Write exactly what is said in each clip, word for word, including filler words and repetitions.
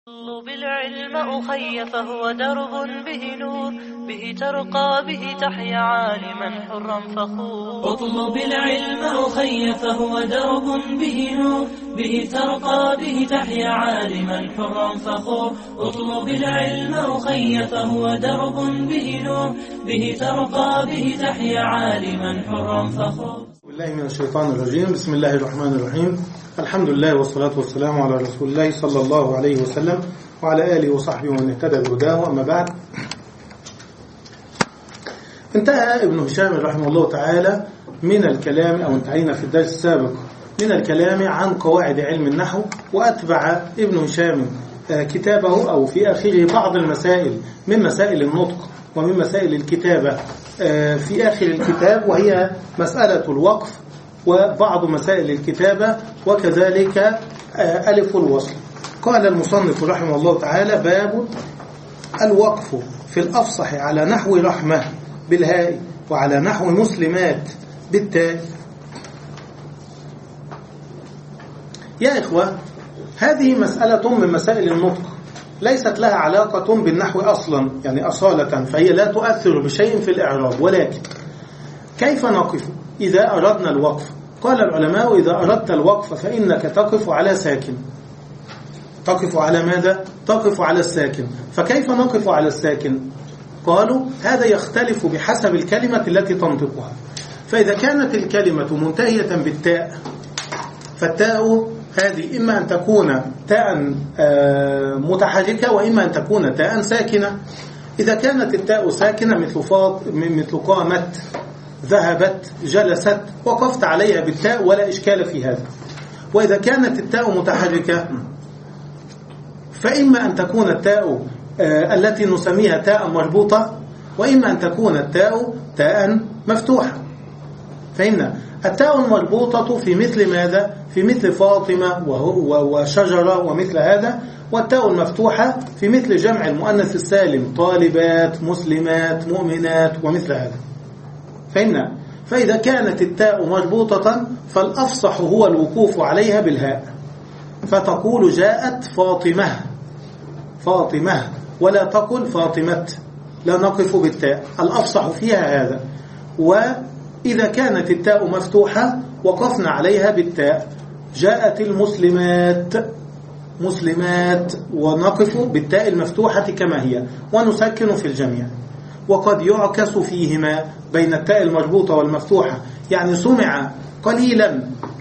اطلب العلم أخي فهو درب به نور، به ترقى به تحيا عالما حرا فخور. اطلب العلم أخي فهو درب به نور، به ترقى به تحيا عالما حرا فخور. اطلب العلم أخي فهو درب به نور، به ترقى به تحيا عالما حرا فخور. بالله من الشيطان الرجيم. بسم الله الرحمن الرحيم. الحمد لله والصلاة والسلام على رسول الله صلى الله عليه وسلم وعلى آله وصحبه ومن اهتدى بهداه. أما بعد، انتهى ابن هشام رحمه الله تعالى من الكلام، أو انتهينا في الدرس السابق من الكلام عن قواعد علم النحو، وأتبع ابن هشام كتابه أو في آخره بعض المسائل من مسائل النطق ومن مسائل الكتابة في آخر الكتاب، وهي مسألة الوقف وبعض مسائل الكتابة وكذلك ألف الوصل. قال المصنف رحمه الله تعالى: باب الوقف في الأفصح على نحو رحمة بالهاء وعلى نحو مسلمات بالتاء. يا إخوة، هذه مسألة من مسائل النطق ليست لها علاقة بالنحو أصلا، يعني أصالة، فهي لا تؤثر بشيء في الإعراب. ولكن كيف نقف إذا أردنا الوقف؟ قال العلماء: إذا أردت الوقف فإنك تقف على ساكن. تقف على ماذا؟ تقف على الساكن. فكيف نقف على الساكن؟ قالوا: هذا يختلف بحسب الكلمة التي تنطقها. فإذا كانت الكلمة منتهية بالتاء، فالتاء هذه إما أن تكون تاء متحركة وإما أن تكون تاء ساكنة. إذا كانت التاء ساكنة مثل فاط مثل قامت، ذهبت، جلست، وقفت عليها بالتاء ولا إشكال في هذا. وإذا كانت التاء متحركة، فإما أن تكون التاء التي نسميها تاء مربوطة، وإما أن تكون التاء تاء مفتوحة. فإن التاء المربوطة في مثل ماذا؟ في مثل فاطمة وشجرة ومثل هذا. والتاء المفتوحة في مثل جمع المؤنث السالم: طالبات، مسلمات، مؤمنات، ومثل هذا. فإن فإذا كانت التاء مربوطة فالأفصح هو الوقوف عليها بالهاء، فتقول: جاءت فاطمة، فاطمة، ولا تقل فاطمة، لا نقف بالتاء، الأفصح فيها هذا. وإذا كانت التاء مفتوحة وقفنا عليها بالتاء: جاءت المسلمات، مسلمات، ونقف بالتاء المفتوحة كما هي ونسكن في الجميع. وقد يعكس فيهما بين التاء المربوطة والمفتوحة، يعني سمع قليلا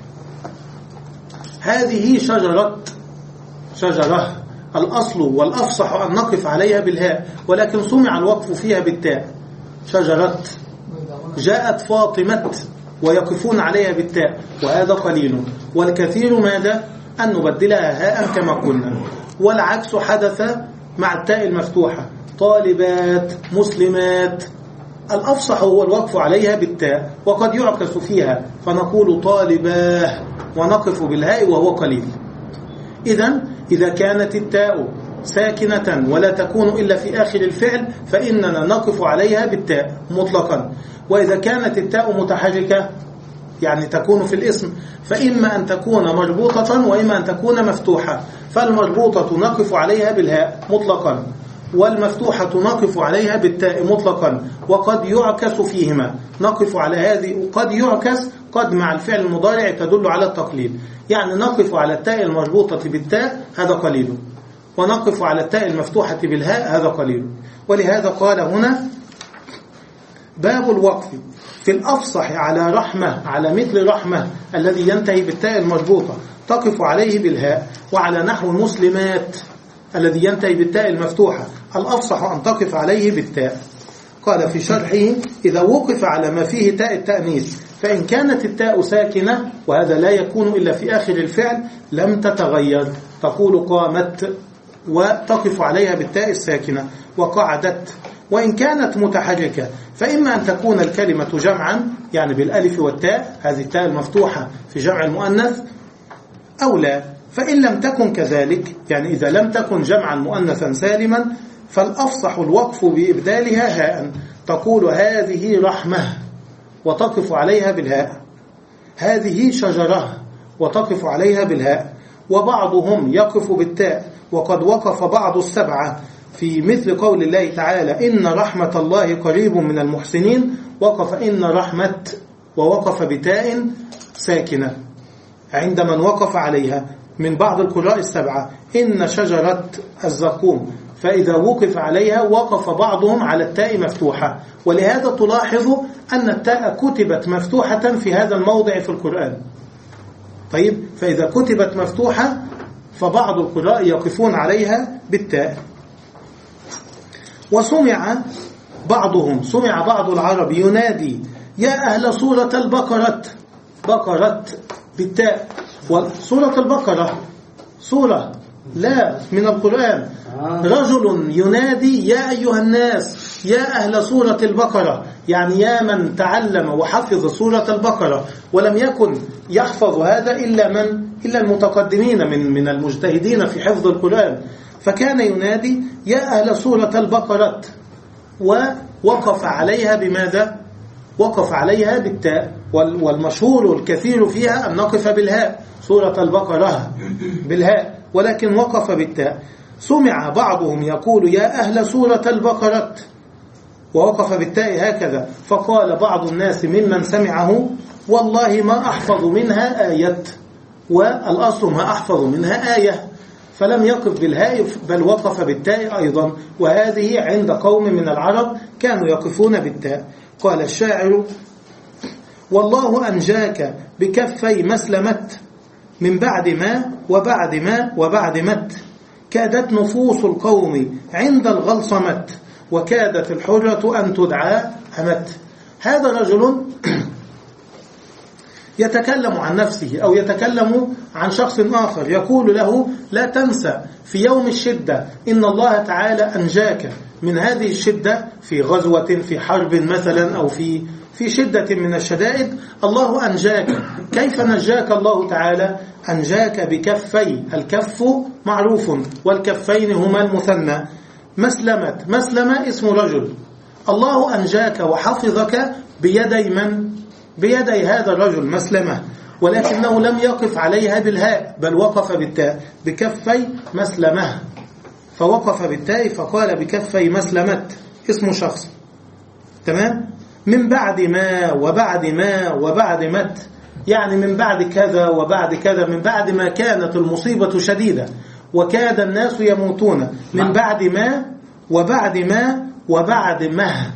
هذه شجرة، شجرة، الأصل والأفصح أن نقف عليها بالهاء، ولكن سمع الوقف فيها بالتاء: شجرة. جاءت فاطمة ويقفون عليها بالتاء، وهذا قليل. والكثير ماذا؟ أن نبدلها هاء كما قلنا. والعكس حدث مع التاء المفتوحة: طالبات، مسلمات، الأفصح هو الوقف عليها بالتاء، وقد يعكس فيها فنقول طالباه ونقف بالهاء وهو قليل. إذن إذا كانت التاء ساكنة ولا تكون إلا في آخر الفعل فإننا نقف عليها بالتاء مطلقا. وإذا كانت التاء متحركة، يعني تكون في الاسم، فإما أن تكون مربوطة وإما أن تكون مفتوحة. فالمربوطة نقف عليها بالهاء مطلقا، والمفتوحة نقف عليها بالتاء مطلقا. وقد يعكس فيهما، نقف على هذه، قد يعكس قد مع الفعل المضارع تدل على التقليل، يعني نقف على التاء المربوطة بالتاء، هذا قليل، ونقف على التاء المفتوحة بالهاء، هذا قليل. ولهذا قال هنا: باب الوقف في الأفصح على رحمة، على مثل رحمة الذي ينتهي بالتاء المربوطة تقف عليه بالهاء، وعلى نحو مسلمات الذي ينتهي بالتاء المفتوحة الأفصح أن تقف عليه بالتاء. قال في شرحه: إذا وقف على ما فيه تاء التأنيث فإن كانت التاء ساكنة، وهذا لا يكون إلا في آخر الفعل، لم تتغير، تقول قامت وتقف عليها بالتاء الساكنة، وقعدت. وإن كانت متحركة فإما أن تكون الكلمة جمعا، يعني بالألف والتاء، هذه التاء المفتوحة في جمع المؤنث، أو لا. فإن لم تكن كذلك، يعني إذا لم تكن جمعا مؤنثا سالما، فالأفصح الوقف بإبدالها هاء، تقول: هذه رحمة وتقف عليها بالهاء، هذه شجرة وتقف عليها بالهاء، وبعضهم يقف بالتاء، وقد وقف بعض السبعة في مثل قول الله تعالى إن رحمة الله قريب من المحسنين، وقف إن رحمة ووقف بتاء ساكنة عند من وقف عليها من بعض القراء السبعة إن شجرة الزقوم، فإذا وقف عليها وقف بعضهم على التاء مفتوحة. ولهذا تلاحظ أن التاء كتبت مفتوحة في هذا الموضع في القرآن. طيب، فإذا كتبت مفتوحة فبعض القراء يقفون عليها بالتاء. وسمع بعضهم سمع بعض العرب ينادي يا أهل سورة البقرة، بقرة بالتاء، وسورة البقرة سورة لا من القرآن. رجل ينادي يا أيها الناس يا أهل سورة البقرة، يعني يا من تعلم وحفظ سورة البقرة، ولم يكن يحفظ هذا إلا من إلا المتقدمين من من المجتهدين في حفظ القرآن. فكان ينادي يا أهل سورة البقرة، ووقف عليها بماذا؟ وقف عليها بالتاء، والمشهور والكثير فيها أن نقف بالهاء، سورة البقرة بالهاء، ولكن وقف بالتاء. سمع بعضهم يقول يا أهل سورة البقرة ووقف بالتاء هكذا، فقال بعض الناس ممن سمعه والله ما أحفظ منها آية، والأصل ما أحفظ منها آية، فلم يقف بالهاء بل وقف بالتاء أيضا. وهذه عند قوم من العرب كانوا يقفون بالتاء. قال الشاعر والله أنجاك بكفي مسلمة من بعد ما وبعد ما وبعد مت، كادت نفوس القوم عند الغلصمت، وكادت الحرة أن تدعى أمت. هذا رجل يتكلم عن نفسه أو يتكلم عن شخص آخر، يقول له لا تنسى في يوم الشدة إن الله تعالى أنجاك من هذه الشدة في غزوة في حرب مثلا أو في في شدة من الشدائد، الله أنجاك. كيف نجاك الله تعالى؟ أنجاك بكفي، الكف معروف والكفين هما المثنى. مسلمة، مسلمة اسم رجل. الله أنجاك وحفظك بيدي من؟ بيدي هذا الرجل مسلمة، ولكنه لم يقف عليها بالهاء بل وقف بالتاء، بكفي مسلمة، فوقف بالتاء فقال بكفي مسلمة اسم شخص. تمام؟ من بعد ما وبعد ما وبعد مت، يعني من بعد كذا وبعد كذا، من بعد ما كانت المصيبة شديدة وكاد الناس يموتون، من بعد ما وبعد ما وبعد ما.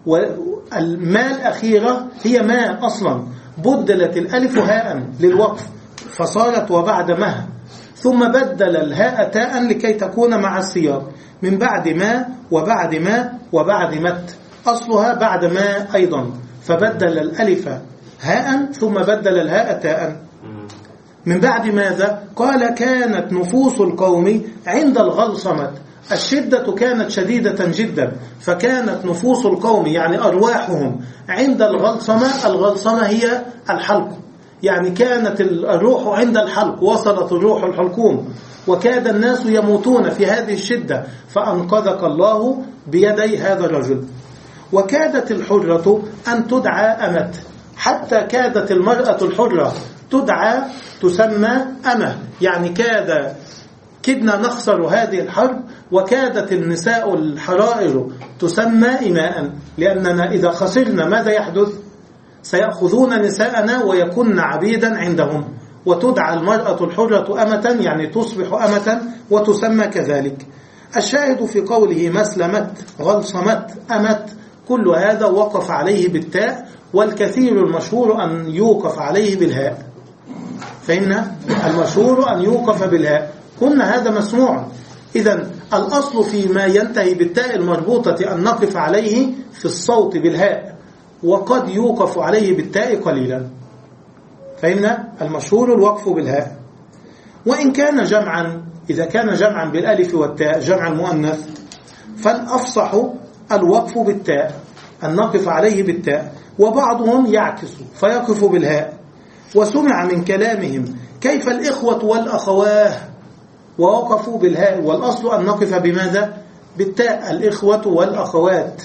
والماء الأخيرة هي ماء أصلا، بدلت الألف هاء للوقف فصارت وبعد ما، ثم بدل الهاء تاء لكي تكون مع السياق. من بعد ما وبعد ما وبعد مت، أصلها بعد ما أيضا، فبدل الألف هاء ثم بدل الهاء تاء. من بعد ماذا؟ قال كانت نفوس القوم عند الغلصمة، الشدة كانت شديدة جدا، فكانت نفوس القوم يعني أرواحهم عند الغلصمة. الغلصمة هي الحلق، يعني كانت الروح عند الحلق، وصلت الروح الحلقوم، وكاد الناس يموتون في هذه الشدة، فأنقذك الله بيدي هذا الرجل. وكادت الحرة أن تدعى أمت، حتى كادت المرأة الحرة تدعى تسمى أمة، يعني كاد كدنا نخسر هذه الحرب، وكادت النساء الحرائر تسمى إماء، لأننا إذا خسرنا ماذا يحدث؟ سيأخذون نساءنا ويكون عبيدا عندهم، وتدعى المرأة الحرة أمة، يعني تصبح أمة وتسمى كذلك. الشاهد في قوله مسلمت غلصمت أمت، كل هذا وقف عليه بالتاء، والكثير المشهور أن يوقف عليه بالهاء. فإن المشهور أن يوقف بالهاء، قلنا هذا مسموع. إذن الأصل فيما ينتهي بالتاء المربوطة أن نقف عليه في الصوت بالهاء، وقد يوقف عليه بالتاء قليلا. فإن المشهور الوقف بالهاء. وإن كان جمعا، إذا كان جمعا بالألف والتاء جمع المؤنث، فالأفصح الوقف بالتاء، أن نقف عليه بالتاء، وبعضهم يعكس فيقف بالهاء. وسمع من كلامهم كيف الإخوة والأخواه، ووقفوا بالهاء، والأصل أن نقف بماذا؟ بالتاء، الإخوة والأخوات.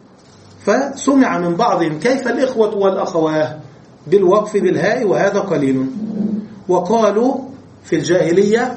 فسمع من بعضهم كيف الإخوة والأخواه بالوقف بالهاء، وهذا قليل. وقالوا في الجاهلية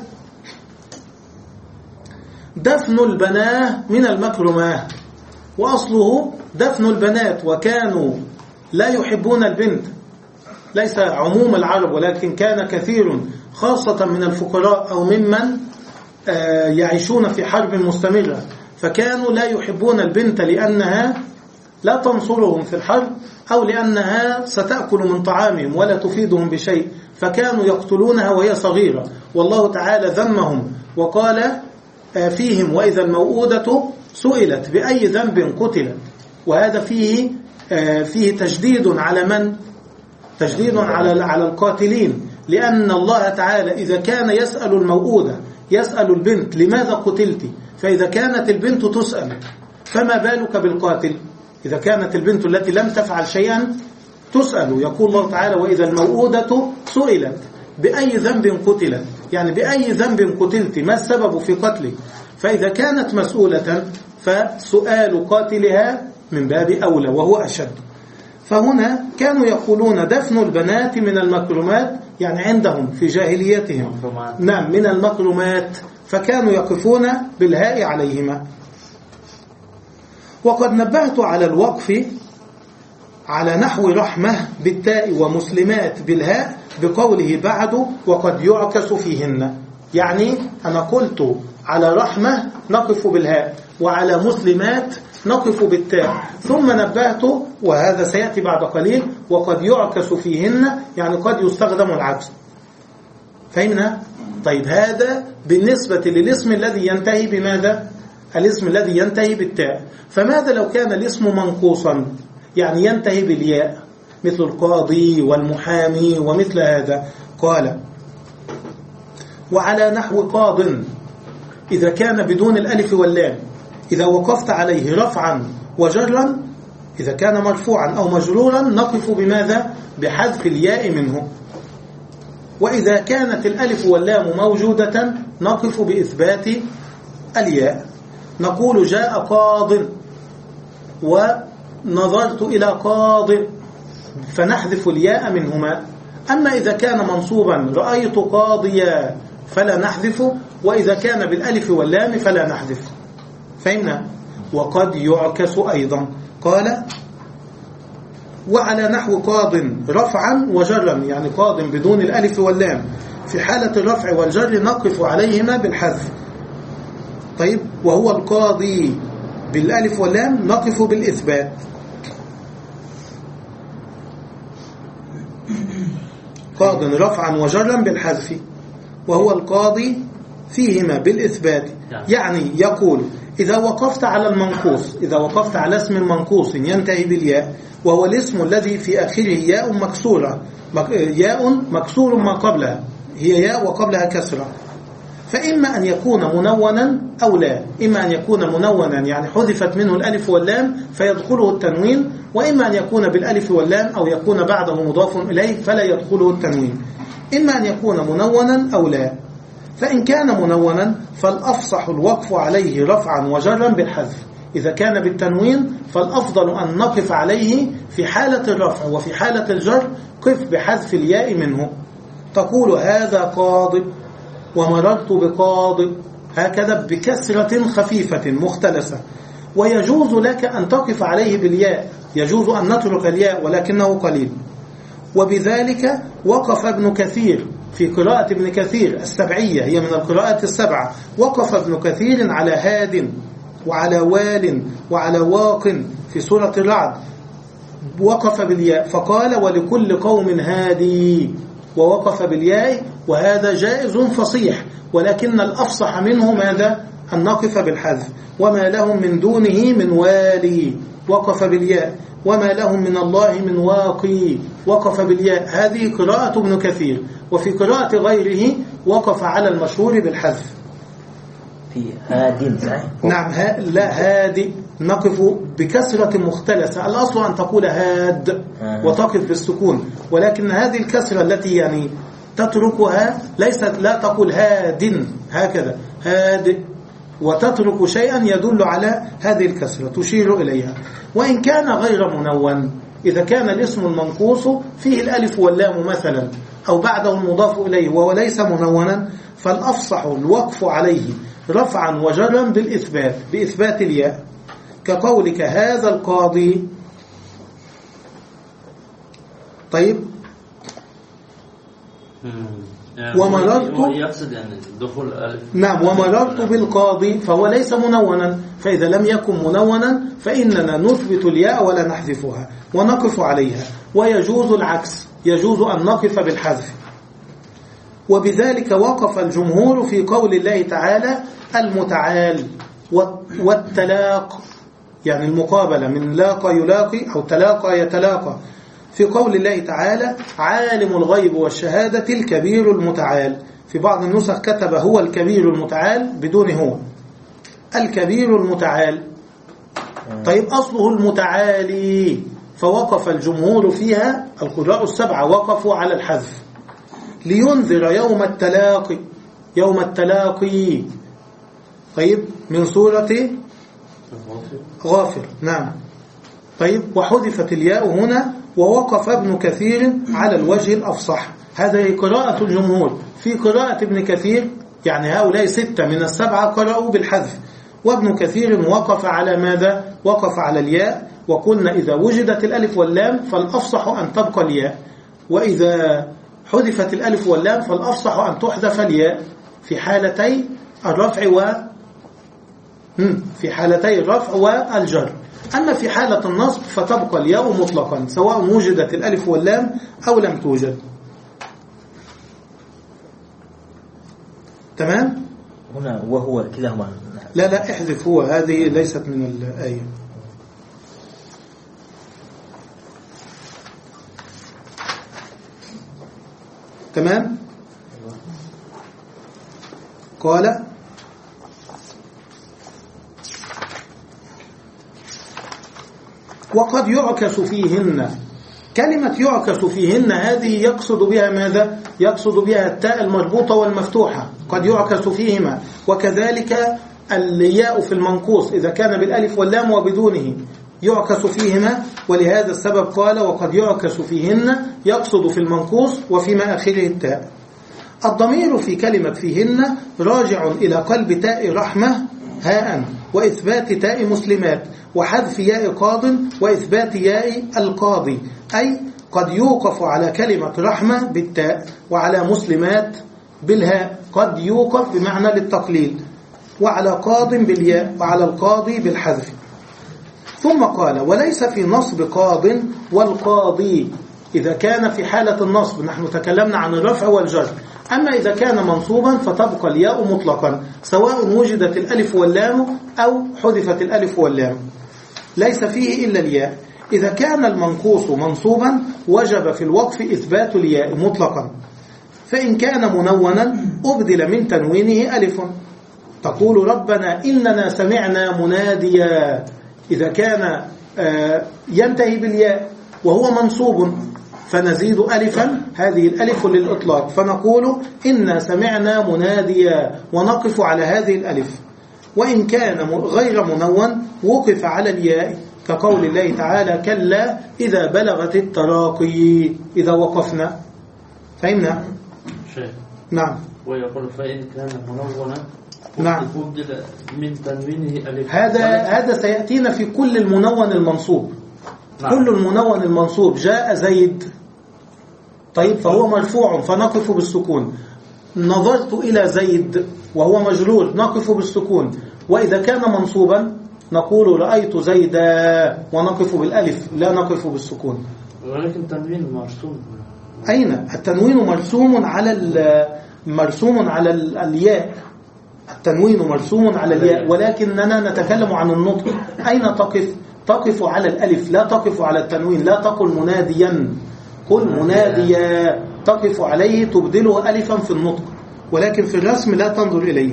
دفن البناه من المكرماه، وأصله دفن البنات، وكانوا لا يحبون البنت، ليس عموم العرب ولكن كان كثير خاصة من الفقراء أو ممن يعيشون في حرب مستمرة، فكانوا لا يحبون البنت لأنها لا تنصرهم في الحرب أو لأنها ستأكل من طعامهم ولا تفيدهم بشيء، فكانوا يقتلونها وهي صغيرة. والله تعالى ذمهم وقال فيهم وإذا الموءودة سئلت بأي ذنب قتلت، وهذا فيه فيه تجديد على من؟ تجديد على على القاتلين، لأن الله تعالى إذا كان يسأل الموءودة يسأل البنت لماذا قتلت، فإذا كانت البنت تسأل فما بالك بالقاتل؟ إذا كانت البنت التي لم تفعل شيئا تسأل. يقول الله تعالى وإذا الموءودة سئلت بأي ذنب قتلت، يعني بأي ذنب قتلت، ما السبب في قتلك؟ فإذا كانت مسؤولة فسؤال قاتلها من باب أولى وهو أشد. فهنا كانوا يقولون دفن البنات من المكرمات، يعني عندهم في جاهليتهم نعم من المكرمات، فكانوا يقفون بالهاء عليهما. وقد نبهت على الوقف على نحو رحمة بالتاء ومسلمات بالهاء بقوله بعد وقد يعكس فيهن، يعني أنا قلت على رحمة نقف بالهاء وعلى مسلمات نقف بالتاء، ثم نبهت وهذا سيأتي بعد قليل وقد يعكس فيهن، يعني قد يستخدم العكس. فهمنا؟ طيب هذا بالنسبة للاسم الذي ينتهي بماذا؟ الاسم الذي ينتهي بالتاء. فماذا لو كان الاسم منقوصا، يعني ينتهي بالياء، مثل القاضي والمحامي ومثل هذا؟ قال وعلى نحو قاض إذا كان بدون الألف واللام، إذا وقفت عليه رفعا وجرا، إذا كان مرفوعا أو مجرورا نقف بماذا؟ بحذف الياء منه. وإذا كانت الألف واللام موجودة نقف بإثبات الياء، نقول جاء قاض ونظرت إلى قاض، فنحذف الياء منهما. أما إذا كان منصوبا رأيت قاضيا فلا نحذف، وإذا كان بالألف واللام فلا نحذف. فهمنا؟ وقد يعكس أيضا. قال وعلى نحو قاض رفعا وجرا، يعني قاض بدون الألف واللام، في حالة الرفع والجر نقف عليهما بالحذف. طيب وهو القاضي بالألف واللام نقف بالإثبات. قاض رفعا وجرا بالحذف، وهو القاضي فيهما بالإثبات. يعني يقول إذا وقفت على المنقوص، إذا وقفت على اسم منقوص ينتهي بالياء، وهو الاسم الذي في آخره ياء مكسورة، ياء مكسور ما قبلها، هي ياء وقبلها كسرة، فإما أن يكون منونا أو لا. إما أن يكون منونا يعني حذفت منه الألف واللام فيدخله التنوين، وإما أن يكون بالألف واللام أو يكون بعده مضاف إليه فلا يدخله التنوين. إما أن يكون منونا أو لا. فإن كان منونا فالأفصح الوقف عليه رفعا وجرا بالحذف. إذا كان بالتنوين فالأفضل أن نقف عليه في حالة الرفع، وفي حالة الجر قف بحذف الياء منه. تقول هذا قاض ومررت بقاض، هكذا بكسرة خفيفة مختلسة. ويجوز لك أن تقف عليه بالياء، يجوز أن نترك الياء ولكنه قليل. وبذلك وقف ابن كثير في قراءة ابن كثير السبعية، هي من القراءات السبعة. وقف ابن كثير على هاد وعلى وال وعلى واق في سورة الرعد، وقف بالياء فقال ولكل قوم هادي، ووقف بالياء، وهذا جائز فصيح، ولكن الأفصح منه ماذا؟ أن نقف بالحذف. وما لهم من دونه من والي، وقف بالياء. وما لهم من الله من واقي، وقف بالياء. هذه قراءة ابن كثير. وفي قراءة غيره وقف على المشهور بالحذف. في هادي نعم ها لا هادي، نقف بكسرة مختلسة. الأصل أن تقول هاد وتقف بالسكون، ولكن هذه الكسرة التي يعني تتركها ليست، لا تقول هاد هكذا هاد وتترك شيئا يدل على هذه الكسرة تشير إليها. وإن كان غير منون، إذا كان الاسم المنقوص فيه الألف واللام مثلا أو بعده المضاف إليه وهو ليس منونا فالأفصح الوقف عليه رفعا وجرا بالإثبات بإثبات الياء، كقولك هذا القاضي. طيب ومررت يقصد يعني دخول ألف. نعم ومررت بالقاضي فهو ليس منونا، فإذا لم يكن منونا فإننا نثبت الياء ولا نحذفها ونقف عليها، ويجوز العكس، يجوز أن نقف بالحذف. وبذلك وقف الجمهور في قول الله تعالى المتعال والتلاق، يعني المقابلة من لاقى يلاقي أو تلاقى يتلاقى، في قول الله تعالى عالم الغيب والشهادة الكبير المتعال. في بعض النسخ كتب هو الكبير المتعال بدون هو، الكبير المتعال. طيب أصله المتعالي، فوقف الجمهور فيها القراء السبعة وقفوا على الحذف لينذر يوم التلاقي، يوم التلاقي. طيب من سورة غافر. نعم. طيب وحذفت الياء هنا، ووقف ابن كثير على الوجه الأفصح. هذه قراءة الجمهور. في قراءة ابن كثير يعني هؤلاء ستة من السبعة قرأوا بالحذف، وابن كثير وقف على ماذا؟ وقف على الياء. وقلنا إذا وجدت الألف واللام فالأفصح أن تبقى الياء، وإذا حذفت الألف واللام فالأفصح أن تحذف الياء في حالتي الرفع و في حالتي الرفع والجر. أما في حالة النصب فتبقى الياء مطلقا سواء وجدت الألف واللام أو لم توجد. تمام؟ هنا وهو كلاهما. لا لا احذف هو، هذه ليست من الآية. تمام؟ قال وقد يعكس فيهن. كلمة يعكس فيهن هذه يقصد بها ماذا؟ يقصد بها التاء المربوطة والمفتوحة، قد يعكس فيهما. وكذلك الياء في المنقوص إذا كان بالألف واللام وبدونه يعكس فيهما، ولهذا السبب قال وقد يعكس فيهن، يقصد في المنقوص وفيما آخره التاء. الضمير في كلمة فيهن راجع إلى قلب تاء رحمة هاء، وإثبات تاء مسلمات، وحذف ياء قاض، وإثبات ياء القاضي. أي قد يوقف على كلمة رحمة بالتاء وعلى مسلمات بالهاء، قد يوقف بمعنى للتقليل، وعلى قاض بالياء وعلى القاضي بالحذف. ثم قال وليس في نصب قاض والقاضي إذا كان في حالة النصب، نحن تكلمنا عن الرفع والجر. أما إذا كان منصوبا فتبقى الياء مطلقا سواء وجدت الألف واللام أو حذفت الألف واللام، ليس فيه إلا الياء. إذا كان المنقوص منصوبا وجب في الوقف إثبات الياء مطلقا، فإن كان منونا أبدل من تنوينه ألف، تقول ربنا إننا سمعنا مناديا. إذا كان ينتهي بالياء وهو منصوب فنزيد ألفا، هذه الألف للإطلاق، فنقول إنا سمعنا مناديا ونقف على هذه الألف. وإن كان غير منون وقف على الياء، كقول الله تعالى كلا إذا بلغت التراقي، إذا وقفنا. فهمنا؟ شيء. نعم. ويقول فإن كان منونا نعم أبدل من تنوينه ألف. هذا هذا سيأتينا في كل المنون المنصوب. نعم. كل المنون المنصوب جاء زيد، طيب فهو مرفوع فنقف بالسكون. نظرت إلى زيد وهو مجرور نقف بالسكون. وإذا كان منصوبا نقول رأيت زيدا ونقف بالألف لا نقف بالسكون. ولكن التنوين مرسوم. أين التنوين؟ مرسوم على مرسوم على الياء. التنوين مرسوم على الياء، ولكننا نتكلم عن النطق. أين تقف؟ تقف على الألف لا تقف على التنوين. لا تقل مناديا، قل مناديا، تقف عليه تبدله ألفا في النطق، ولكن في الرسم لا تنظر إليه.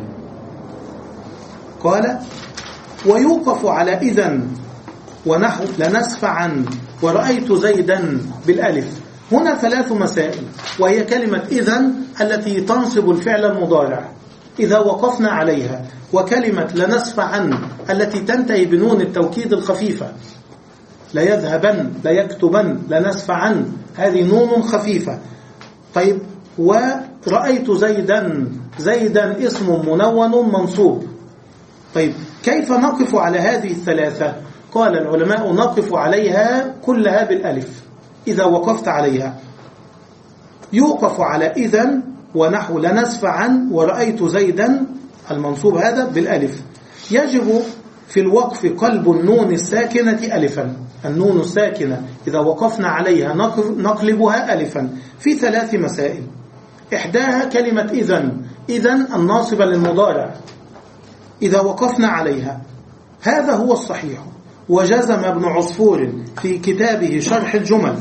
قال ويوقف على إذن ونحو لنسفعا ورأيت زيدا بالألف. هنا ثلاث مسائل، وهي كلمة إذن التي تنصب الفعل المضارع إذا وقفنا عليها، وكلمة لنسفعا التي تنتهي بنون التوكيد الخفيفة، لا يذهبن لا يكتبن لنسفعا، هذه نون خفيفة. طيب ورأيت زيدا، زيدا اسم منون منصوب. طيب كيف نقف على هذه الثلاثة؟ قال العلماء نقف عليها كلها بالألف إذا وقفت عليها. يوقف على إذن ونحو لنسفعا ورأيت زيدا المنصوب هذا بالألف. يجب في الوقف قلب النون الساكنة ألفا. النون الساكنة إذا وقفنا عليها نقلبها ألفا في ثلاث مسائل. إحداها كلمة إذن، إذن الناصبة للمضارع إذا وقفنا عليها، هذا هو الصحيح. وجزم ابن عصفور في كتابه شرح الجمل،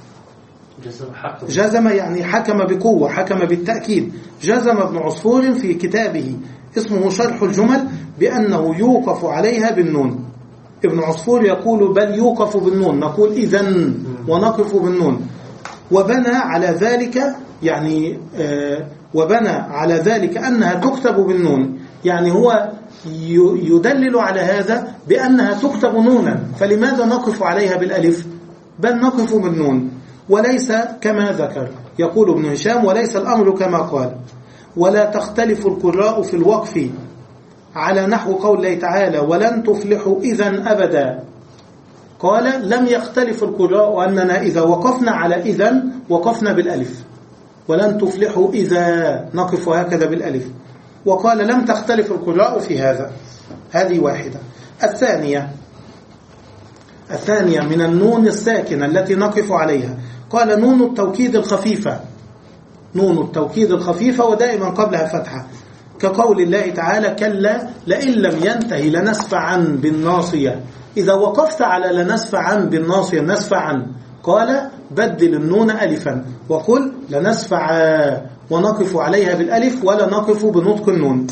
جزم يعني حكم بقوة، حكم بالتأكيد. جزم ابن عصفور في كتابه اسمه شرح الجمل بأنه يوقف عليها بالنون. ابن عصفور يقول بل يوقف بالنون، نقول إذن ونقف بالنون. وبنى على ذلك يعني آه وبنى على ذلك أنها تكتب بالنون، يعني هو يدلل على هذا بأنها تكتب نونا، فلماذا نقف عليها بالألف؟ بل نقف بالنون. وليس كما ذكر، يقول ابن هشام وليس الأمر كما قال. ولا تختلف القراء في الوقف على نحو قول الله تعالى ولن تفلحوا إذن أبدا. قال لم يختلف القراء أننا إذا وقفنا على إذن وقفنا بالألف، ولن تفلحوا إذا نقف هكذا بالألف. وقال لم تختلف القراء في هذا. هذه واحدة. الثانية الثانية من النون الساكنة التي نقف عليها، قال نون التوكيد الخفيفة. نون التوكيد الخفيفة ودائما قبلها فتحة، كقول الله تعالى كلا لئن لم ينتهي لنسفعا بالناصية. إذا وقفت على لنسفعا بالناصية نسفعا، قال بدل النون ألفا وقل لنسفعا ونقف عليها بالألف ولا نقف بنطق النون.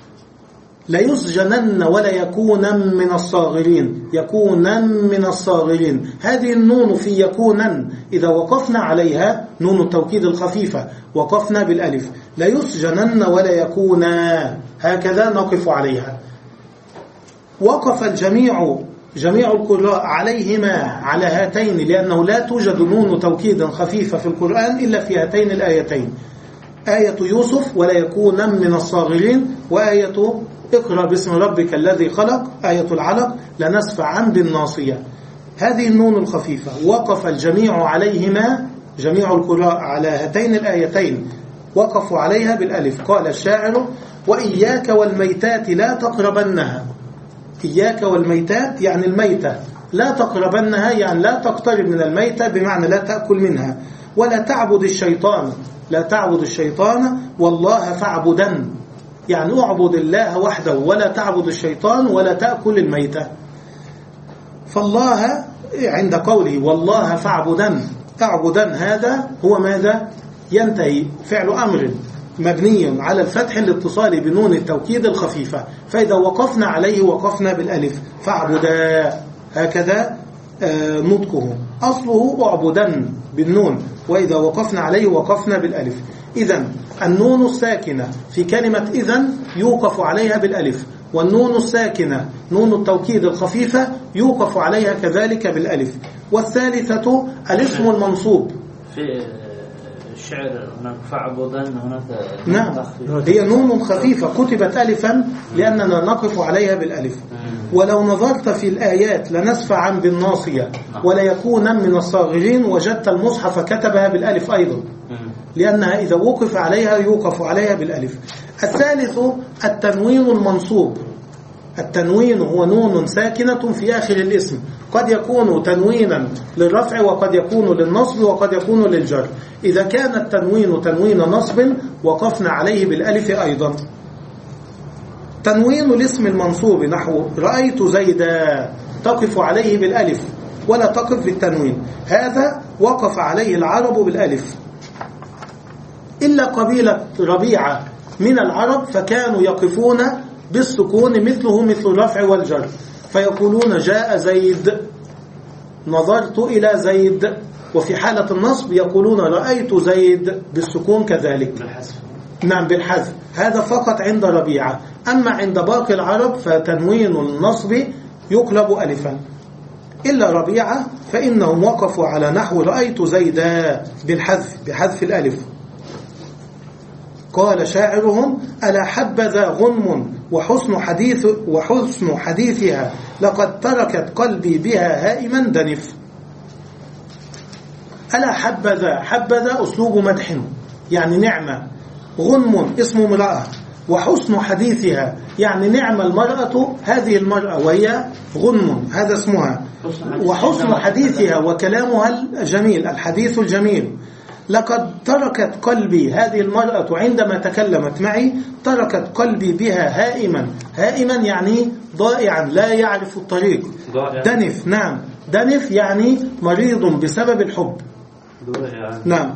ليسجنن ولا يكونن من الصاغرين، يكونن من الصاغرين. هذه النون في يكونن إذا وقفنا عليها نون التوكيد الخفيفة وقفنا بالألف، ليسجنن ولا يكونا، هكذا نقف عليها. وقف الجميع جميع القراء عليهما على هاتين، لأنه لا توجد نون توكيد خفيفة في القرآن إلا في هاتين الآيتين، آية يوسف ولا يكونن من الصاغرين، وآية اقرأ باسم ربك الذي خلق، آية العلق لنسفعا بالناصية. هذه النون الخفيفة وقف الجميع عليهما، جميع القراء على هاتين الآيتين وقفوا عليها بالألف. قال الشاعر وإياك والميتات لا تقربنها. إياك والميتات يعني الميتة، لا تقربنها يعني لا تقترب من الميتة، بمعنى لا تأكل منها. ولا تعبد الشيطان، لا تعبد الشيطان والله فاعبدن، يعني اعبد الله وحده ولا تعبد الشيطان ولا تأكل الميتة. فالله عند قوله والله فاعبدن، اعبدن هذا هو ماذا؟ ينتهي فعل أمر مبني على الفتح الاتصال بنون التوكيد الخفيفة، فإذا وقفنا عليه وقفنا بالألف فاعبدا، هكذا آه نطقه. أصله اعبدن بالنون، وإذا وقفنا عليه وقفنا بالألف. إذن النون الساكنة في كلمة إذن يوقف عليها بالألف، والنون الساكنة نون التوكيد الخفيفة يوقف عليها كذلك بالألف. والثالثة الاسم المنصوب. في الشعر هناك فاعبدن، هناك نعم هي نون خفيفة كتبت ألفا لأننا نقف عليها بالألف. ولو نظرت في الآيات لنسفعا بالناصية ولا يكون من الصاغرين، وجدت المصحف كتبها بالألف أيضا، لأنها إذا وقف عليها يوقف عليها بالألف. الثالث التنوين المنصوب. التنوين هو نون ساكنة في آخر الاسم، قد يكون تنوينا للرفع وقد يكون للنصب وقد يكون للجر. إذا كان التنوين تنوين نصب وقفنا عليه بالألف أيضا. تنوين الاسم المنصوب نحو رأيت زيدا تقف عليه بالألف ولا تقف بالتنوين، هذا وقف عليه العرب بالألف، إلا قبيلة ربيعة من العرب فكانوا يقفون بالسكون مثله مثل الرفع والجر، فيقولون جاء زيد، نظرت إلى زيد. وفي حالة النصب يقولون رأيت زيد بالسكون كذلك، بالحذف. نعم بالحذف. هذا فقط عند ربيعة، أما عند باقي العرب فتنوين النصب يقلب ألفا، إلا ربيعة فإنهم وقفوا على نحو رأيت زيدا بالحذف، بحذف الألف. قال شاعرهم: ألا حبذا غنم وحسن حديث وحسن حديثها لقد تركت قلبي بها هائما دنف. ألا حبذا، حبذا أسلوب مدح يعني نعمة، غنم اسم امرأة، وحسن حديثها يعني نعم المرأة هذه المرأة وهي غنم هذا اسمها، وحسن حديثها وكلامها الجميل الحديث الجميل. لقد تركت قلبي هذه المرأة عندما تكلمت معي تركت قلبي بها هائما، هائما يعني ضائعا لا يعرف الطريق. دنف، نعم دنف يعني مريض بسبب الحب. نعم.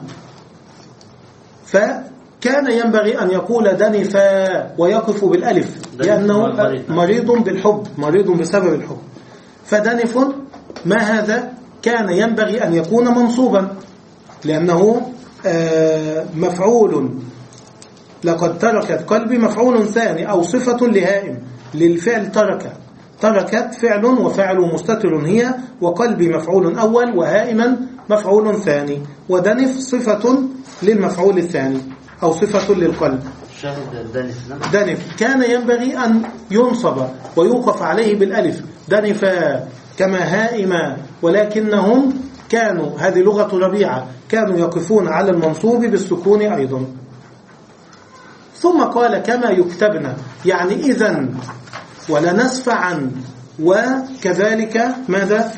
فكان ينبغي أن يقول دنفا ويقف بالألف لأنه مريض بالحب، مريض بسبب الحب. فدنف ما هذا؟ كان ينبغي أن يكون منصوبا لأنه مفعول. لقد تركت قلبي مفعول ثاني أو صفة لهائم للفعل ترك، تركت فعل وفعل مستتر هي، وقلبي مفعول أول وهائما مفعول ثاني، ودنف صفة للمفعول الثاني أو صفة للقلب. دنف. دنف كان ينبغي أن ينصب ويوقف عليه بالألف دنفا كما هائما، ولكنهم كانوا هذه لغة ربيعة كانوا يقفون على المنصوب بالسكون أيضا. ثم قال كما يكتبنا يعني إذن ولنسفعا، وكذلك ماذا؟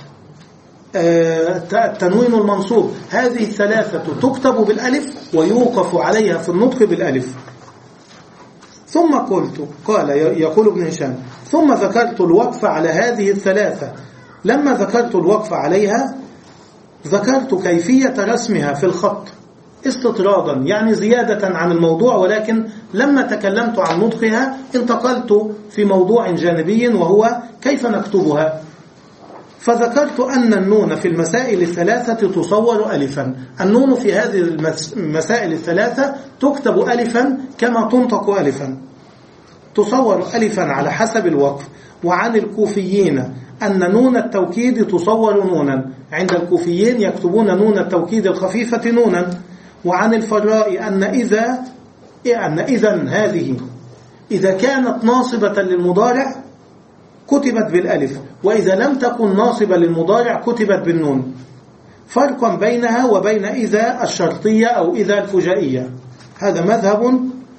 التنوين المنصوب. هذه الثلاثة تكتب بالألف ويوقف عليها في النطق بالألف. ثم قلت، قال يقول ابن هشام: ثم ذكرت الوقف على هذه الثلاثة. لما ذكرت الوقف عليها ذكرت كيفية رسمها في الخط استطرادا يعني زيادة عن الموضوع، ولكن لما تكلمت عن نطقها انتقلت في موضوع جانبي وهو كيف نكتبها. فذكرت أن النون في المسائل الثلاثة تصور ألفا. النون في هذه المسائل الثلاثة تكتب ألفا كما تنطق ألفا، تصور ألفا على حسب الوقف. وعن الكوفيين أن نون التوكيد تصور نونا، عند الكوفيين يكتبون نون التوكيد الخفيفة نونا. وعن الفراء أن إذا أن إذن هذه إذا كانت ناصبة للمضارع كتبت بالألف، وإذا لم تكن ناصبة للمضارع كتبت بالنون، فرقا بينها وبين إذا الشرطية أو إذا الفجائية. هذا مذهب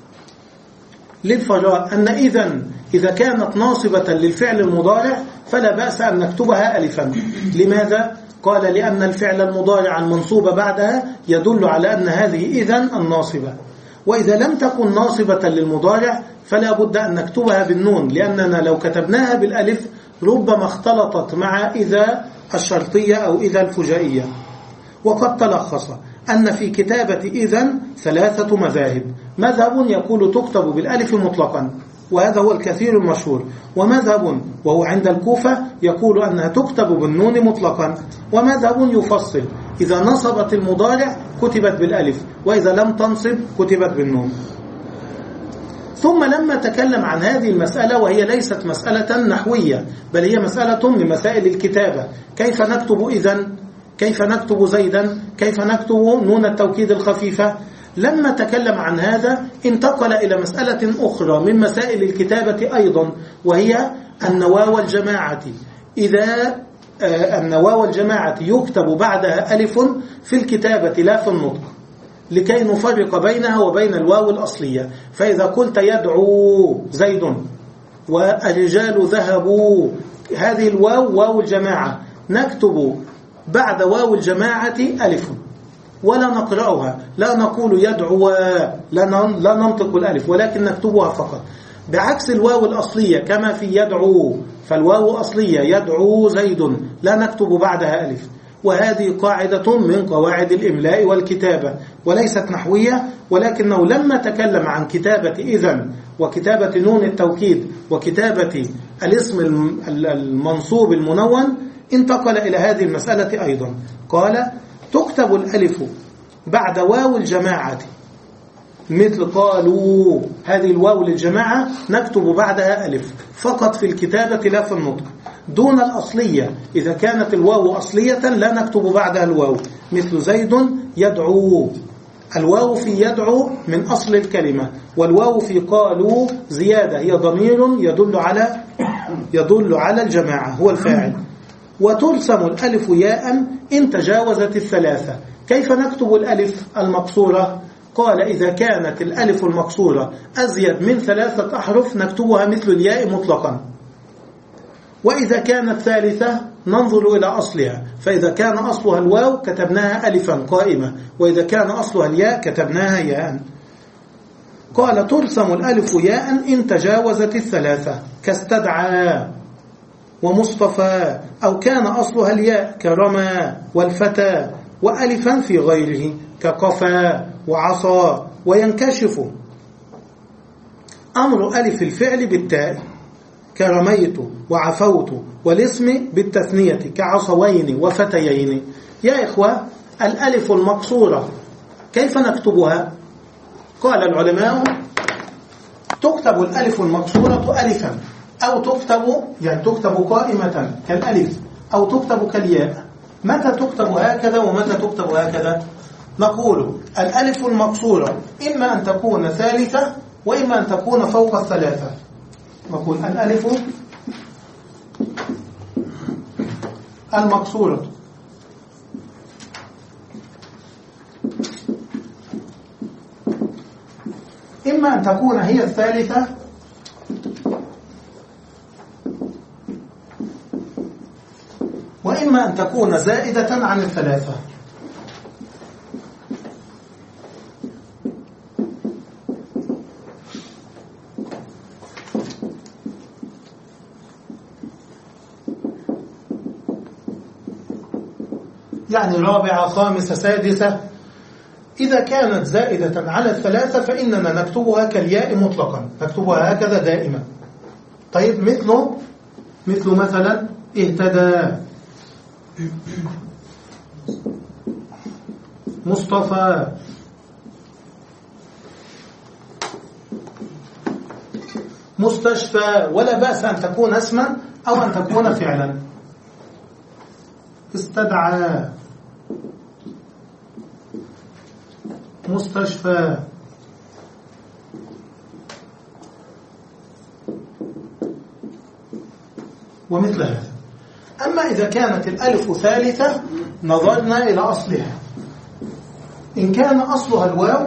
للفراء أن إذن إذا كانت ناصبة للفعل المضارع فلا بأس أن نكتبها ألفا. لماذا؟ قال لأن الفعل المضارع المنصوب بعدها يدل على أن هذه إذن الناصبة. وإذا لم تكن ناصبة للمضارع فلا بد أن نكتبها بالنون، لأننا لو كتبناها بالألف ربما اختلطت مع إذا الشرطية أو إذا الفجائية. وقد تلخص أن في كتابة إذن ثلاثة مذاهب: مذهب يقول تكتب بالألف مطلقا وهذا هو الكثير المشهور، ومذهب وهو عند الكوفة يقول أنها تكتب بالنون مطلقا، ومذهب يفصل إذا نصبت المضارع كتبت بالألف وإذا لم تنصب كتبت بالنون. ثم لما تكلم عن هذه المسألة وهي ليست مسألة نحوية بل هي مسألة من مسائل الكتابة، كيف نكتب إذن، كيف نكتب زيدا، كيف نكتب نون التوكيد الخفيفة، لما تكلم عن هذا انتقل إلى مسألة أخرى من مسائل الكتابة أيضا، وهي أن واو الجماعة إذا أن واو الجماعة يكتب بعدها ألف في الكتابة لا في النطق، لكي نفرق بينها وبين الواو الأصلية. فإذا قلت يدعو زيد والرجال ذهبوا، هذه الواو واو الجماعة نكتب بعد واو الجماعة ألف ولا نقرأها، لا نقول يدعو، لا ننطق الألف ولكن نكتبها فقط، بعكس الواو الأصلية كما في يدعو، فالواو أصلية يدعو زيد لا نكتب بعدها ألف. وهذه قاعدة من قواعد الإملاء والكتابة وليست نحوية، ولكنه لما تكلم عن كتابة إذن وكتابة نون التوكيد وكتابة الاسم المنصوب المنون انتقل إلى هذه المسألة أيضا. قال تكتب الألف بعد واو الجماعة، مثل قالوا، هذه الواو للجماعة نكتب بعدها ألف فقط في الكتابة لا في النطق، دون الأصلية. إذا كانت الواو أصلية لا نكتب بعدها الواو، مثل زيد يدعو، الواو في يدعو من أصل الكلمة، والواو في قالوا زيادة، هي ضمير يدل على يدل على الجماعة، هو الفاعل. وترسم الألف ياء إن تجاوزت الثلاثة. كيف نكتب الألف المقصورة؟ قال إذا كانت الألف المقصورة أزيد من ثلاثة أحرف نكتبها مثل الياء مطلقا، وإذا كانت ثالثة ننظر إلى أصلها، فإذا كان أصلها الواو كتبناها ألفا قائمة، وإذا كان أصلها الياء كتبناها ياء. قال ترسم الألف ياء إن تجاوزت الثلاثة، كاستدعى ومصطفى، أو كان أصلها الياء كرمى والفتى، وألفا في غيره كقفا وعصا. وينكشف أمر ألف الفعل بالتاء كرميت وعفوت، والاسم بالتثنية كعصوين وفتيين. يا إخوة، الألف المقصورة كيف نكتبها؟ قال العلماء تكتب الألف المقصورة ألفا، أو تكتب يعني تكتب قائمة كالألف، أو تكتب كالياء. متى تكتب هكذا ومتى تكتب هكذا؟ نقول الألف المقصورة إما أن تكون ثالثة وإما أن تكون فوق الثلاثة. نقول الألف المقصورة إما أن تكون هي الثالثة وإما أن تكون زائدة عن الثلاثة. يعني رابعة خامسة سادسة. إذا كانت زائدة على الثلاثة فإننا نكتبها كالياء مطلقا، نكتبها هكذا دائما. طيب مثله مثل مثلا اهتدى، مصطفى، مستشفى، ولا بأس أن تكون اسما أو أن تكون فعلا. استدعى، مستشفى، ومثل هذا. أما إذا كانت الألف ثالثة نظرنا إلى أصلها. إن كان أصلها الواو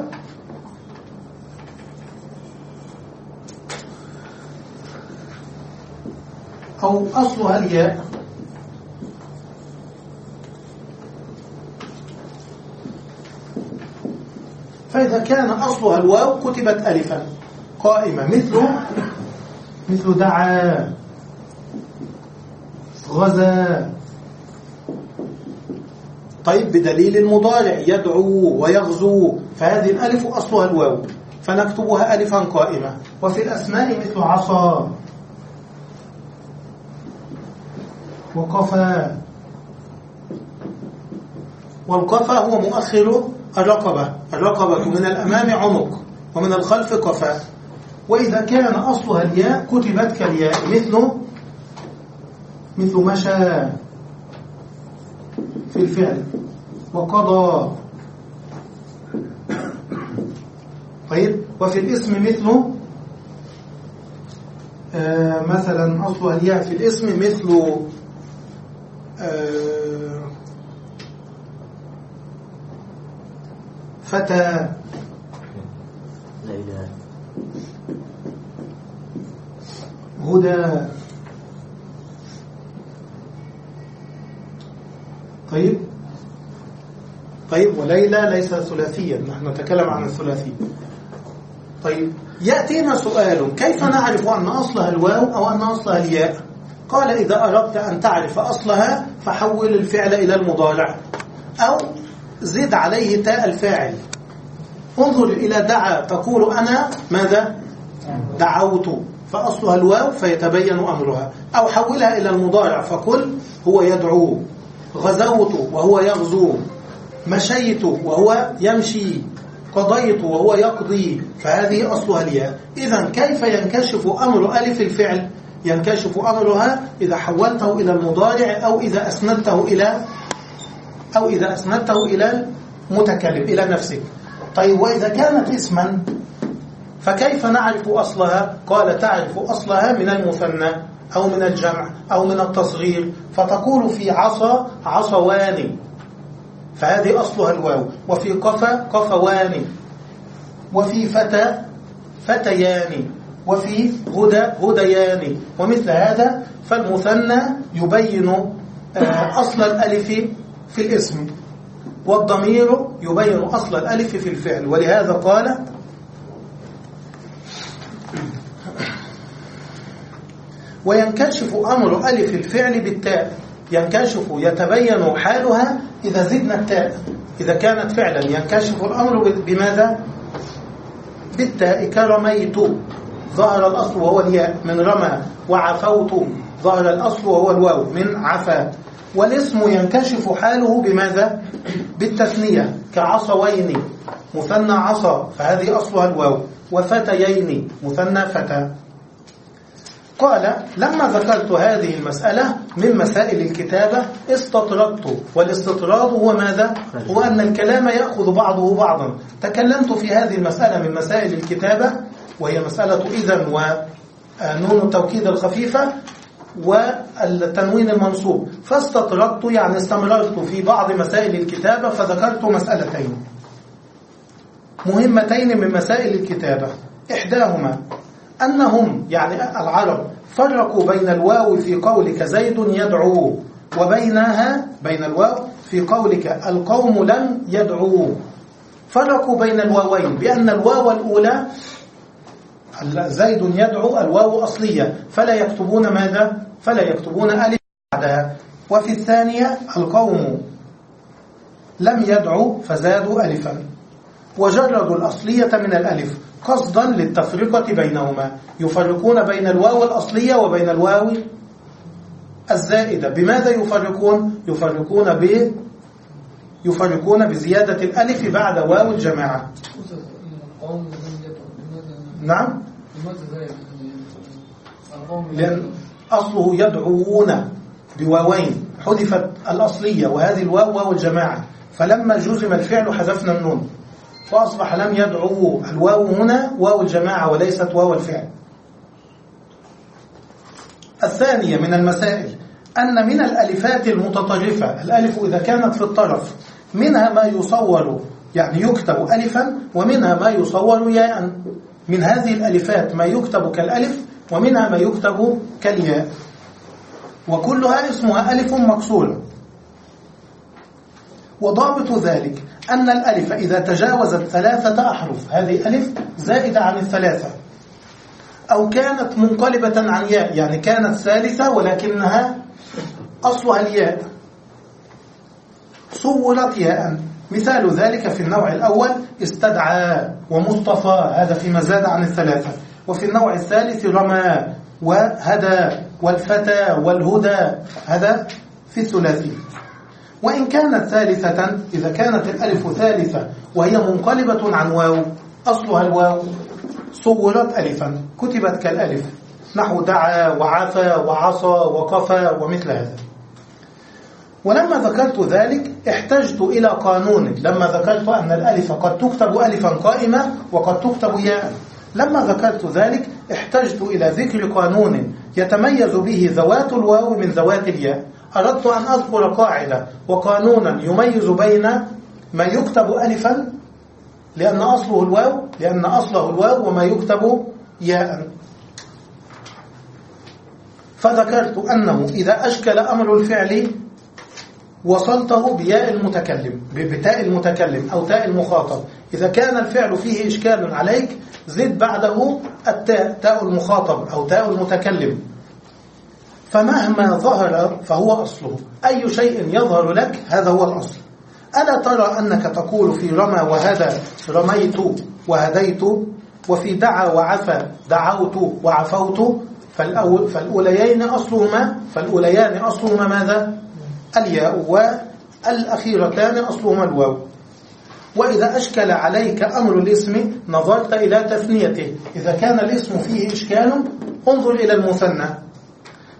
أو أصلها الياء فإذا كان أصلها الواو كتبت ألفا قائمة، مثل مثل دعا، غزا. طيب بدليل المضارع يدعو ويغزو، فهذه الألف أصلها الواو فنكتبها ألفا قائمة. وفي الأسماء مثل عصا وقفا، والقفا هو مؤخر الرقبة، الرقبة من الأمام عنق ومن الخلف قفا. وإذا كان أصلها الياء كتبت كالياء، مثل مثل مشى في الفعل وقضى. طيب وفي الاسم مثل آه مثلا أصلها الياء في الاسم مثل آه فتى، ليلى، هدى. طيب طيب وليلى ليس ثلاثيا، نحن نتكلم عن الثلاثي. طيب يأتينا سؤال: كيف نعرف أن أصلها الواو أو أن أصلها الياء؟ قال: إذا أردت أن تعرف أصلها فحول الفعل إلى المضارع أو زد عليه تاء الفاعل. انظر إلى دعا، تقول أنا ماذا؟ دعوت، فأصلها الواو فيتبين أمرها. أو حولها إلى المضارع فقل هو يدعو، غزوت وهو يغزو، مشيت وهو يمشي، قضيت وهو يقضي، فهذه أصلها الياء. إذن كيف ينكشف أمر ألف الفعل؟ ينكشف أمرها إذا حولته إلى المضارع أو إذا أسندته إلى أو إذا أسندته إلى المتكلم، إلى نفسك. طيب وإذا كانت اسما فكيف نعرف أصلها؟ قال تعرف أصلها من المثنى أو من الجمع أو من التصغير، فتقول في عصا عصوان، فهذه أصلها الواو، وفي قفا قفوان، وفي فتى فتيان، وفي هدى هديان، ومثل هذا. فالمثنى يبين أصل الألف في الاسم، والضمير يبين أصل الألف في الفعل. ولهذا قال وينكشف أمر ألف الفعل بالتاء، ينكشف يتبين حالها إذا زدنا التاء، إذا كانت فعلا ينكشف الأمر بماذا؟ بالتاء، كرميت ظهر الأصل وهو الياء من رمى، وعفوت ظهر الأصل وهو الواو من عفا. والاسم ينكشف حاله بماذا؟ بالتثنية، كعصوين مثنى عصا، فهذه أصلها الواو، وفتيين مثنى فتى. قال لما ذكرت هذه المسألة من مسائل الكتابة استطردت، والاستطراد هو ماذا؟ هو أن الكلام يأخذ بعضه بعضا. تكلمت في هذه المسألة من مسائل الكتابة، وهي مسألة إذن ونون التوكيد الخفيفة والتنوين المنصوب، فاستطردت يعني استمررت في بعض مسائل الكتابة، فذكرت مسألتين مهمتين من مسائل الكتابة. إحداهما أنهم يعني العرب فرقوا بين الواو في قولك زيد يدعو، وبينها بين الواو في قولك القوم لم يدعوا. فرقوا بين الواوين بأن الواو الأولى زيد يدعو الواو أصلية، فلا يكتبون ماذا؟ فلا يكتبون ألف بعدها. وفي الثانية القوم لم يدعوا فزادوا ألفا، وجردوا الأصلية من الألف قصدا للتفرقة بينهما. يفرقون بين الواو الأصلية وبين الواو الزائدة. بماذا يفرقون؟ يفرقون ب يفرقون بزيادة الألف بعد واو الجماعة. نعم، لأن أصله يدعوون بواوين، حذفت الأصلية وهذه الواو واو الجماعة، فلما جزم الفعل حذفنا النون، فأصبح لم يدعو الواو هنا واو الجماعة وليست واو الفعل. الثانية من المسائل أن من الألفات المتطرفة، الألف إذا كانت في الطرف منها ما يصور يعني يكتب ألفا، ومنها ما يصور ياء. من هذه الألفات ما يكتب كالألف، ومنها ما يكتب كالياء، وكلها اسمها ألف مكسورة. وضابط ذلك أن الألف إذا تجاوزت ثلاثة أحرف، هذه ألف زائدة عن الثلاثة، أو كانت منقلبة عن ياء يعني كانت ثالثة ولكنها أصلها الياء، صورت ياء. مثال ذلك في النوع الأول استدعى ومصطفى، هذا فيما زاد عن الثلاثة. وفي النوع الثالث رمى وهدى والفتى والهدى، هذا في الثلاثي. وإن كانت ثالثة، إذا كانت الألف ثالثة وهي منقلبة عن واو أصلها الواو، صورت ألفا كتبت كالألف، نحو دعا وعفى وعصى وقفى ومثل هذا. ولما ذكرت ذلك احتجت إلى قانون، لما ذكرت أن الألف قد تكتب ألفا قائمة وقد تكتب ياء، لما ذكرت ذلك احتجت إلى ذكر قانون يتميز به ذوات الواو من ذوات الياء. أردت أن أذكر قاعدة وقانونا يميز بين ما يكتب ألفا لأن أصله الواو لأن أصله الواو وما يكتب ياء. فذكرت أنه إذا أشكل أمر الفعل وصلته بياء المتكلم، بتاء المتكلم أو تاء المخاطب. إذا كان الفعل فيه إشكال عليك زد بعده التاء، تاء المخاطب أو تاء المتكلم، فمهما ظهر فهو أصله. أي شيء يظهر لك هذا هو الأصل. ألا ترى أنك تقول في رمى وهدى رميت وهديت، وفي دعا وعفى دعوت وعفوت، فالأول فالأوليين أصلهما فالأوليان أصلهما ماذا؟ الياء، والأخيرتان أصلهما الواو. وإذا أشكل عليك أمر الاسم نظرت إلى تثنيته. إذا كان الاسم فيه إشكال انظر إلى المثنى،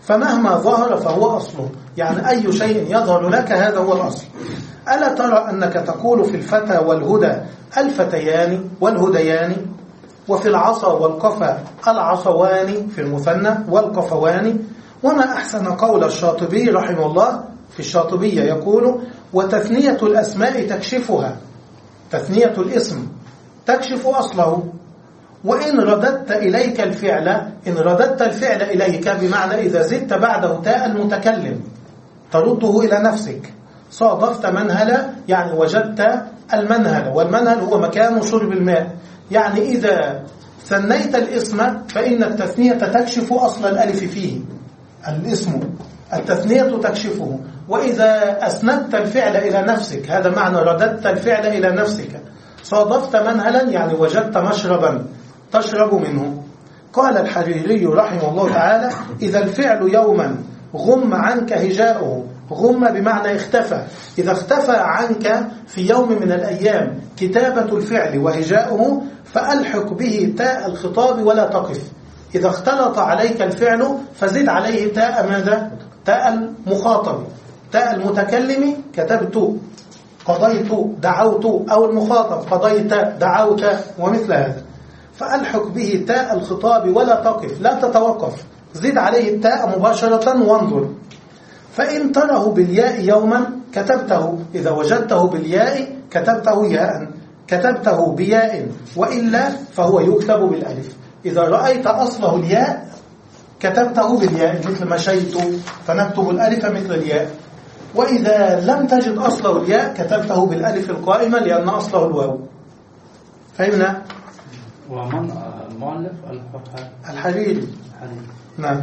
فمهما ظهر فهو أصله، يعني أي شيء يظهر لك هذا هو الأصل. ألا ترى أنك تقول في الفتى والهدى الفتيان والهديان، وفي العصا والقفا العصوان في المثنى والقفوان. وما أحسن قول الشاطبي رحمه الله في الشاطبية يقول: وتثنية الأسماء تكشفها، تثنية الاسم تكشف أصله. وإن رددت إليك الفعل، إن رددت الفعل إليك بمعنى إذا زدت بعده تاء المتكلم ترده إلى نفسك. صادفت منهلا يعني وجدت المنهل، والمنهل هو مكان شرب الماء. يعني إذا ثنيت الاسم فإن التثنية تكشف أصل الألف فيه، الاسم التثنية تكشفه. وإذا أسندت الفعل إلى نفسك هذا معنى رددت الفعل إلى نفسك. صادفت منهلا يعني وجدت مشربا تشرب منه. قال الحريري رحمه الله تعالى: إذا الفعل يوما غم عنك هجاؤه، غم بمعنى اختفى، إذا اختفى عنك في يوم من الأيام كتابة الفعل وهجاؤه فألحق به تاء الخطاب ولا تقف. إذا اختلط عليك الفعل فزد عليه تاء ماذا؟ تاء المخاطب، تاء المتكلم كتبت، قضيت، دعوت، أو المخاطب قضيت، دعوت، ومثل هذا. فألحق به تاء الخطاب ولا تقف، لا تتوقف، زد عليه التاء مباشرة وانظر. فإن تره بالياء يوما كتبته، إذا وجدته بالياء كتبته ياء، كتبته بياء، وإلا فهو يكتب بالألف. إذا رأيت أصله الياء كتبته بالياء، مثل مشيت فنكتب الألف مثل الياء. وإذا لم تجد أصله الياء كتبته بالألف القائمة لأن أصله الواو. فهمنا؟ ومن المؤلف الحريري. نعم.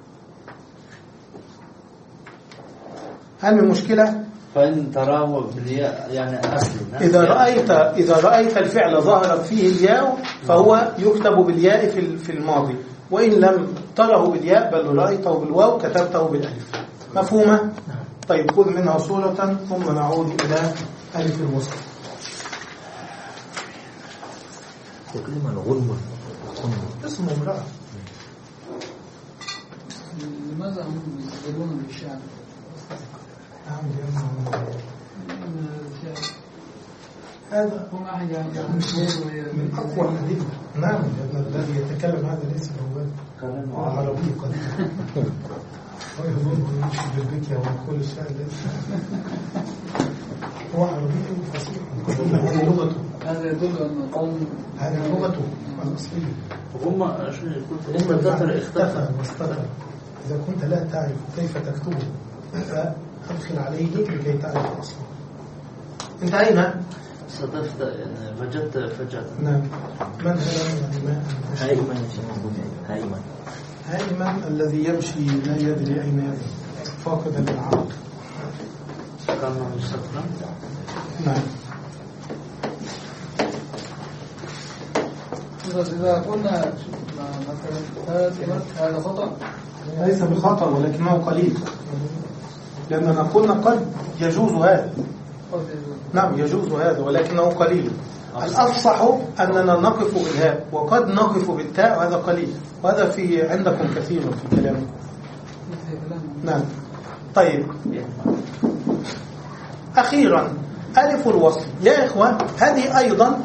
هل من مشكلة؟ فإن تراه بالياء يعني أصل. إذا رأيت إذا رأيت الفعل ظهرت فيه الياء فهو يكتب بالياء في في الماضي، وإن لم تره بالياء بل رأيته بالواو كتبته بالألف. مفهومة؟ طيب خذ منها صورة ثم نعود إلى ألف الوصل. تكلم عن غلم اسمه امرأة. لماذا هم يستغلون بالشعر؟ هذا هم أحد من أقوى الأدلة. نعم، لأن الذي يتكلم هذا ليس هو عربي قديم. ويظن يمشي بالبكية ويقول الشعر هو عربي فصيح. هذه لغته. هذا يدل أن قوم هذه لغته الأصلية. هم هم ذكر اختفى واستغرب. إذا كنت لا تعرف كيف تكتبه فأدخل عليه لكي تعرف أصله. انتهينا. صدفت يعني وجدت فجأة. نعم. من هذا؟ هائما هائما هائما الذي يمشي لا يدري أين يذهب، فاقدا للعقل. كان مستقرا. نعم. إذا قلنا مثلا هذا خطأ، ليس بخطأ ولكنه قليل، لأننا قلنا قد يجوز هذا. نعم يجوز هذا ولكنه قليل. الأفصح أننا نقف بالهاء وقد نقف بالتاء، وهذا قليل، وهذا في عندكم كثير في كلامكم. نعم. طيب أخيرا ألف الوصل. يا إخوة هذه أيضا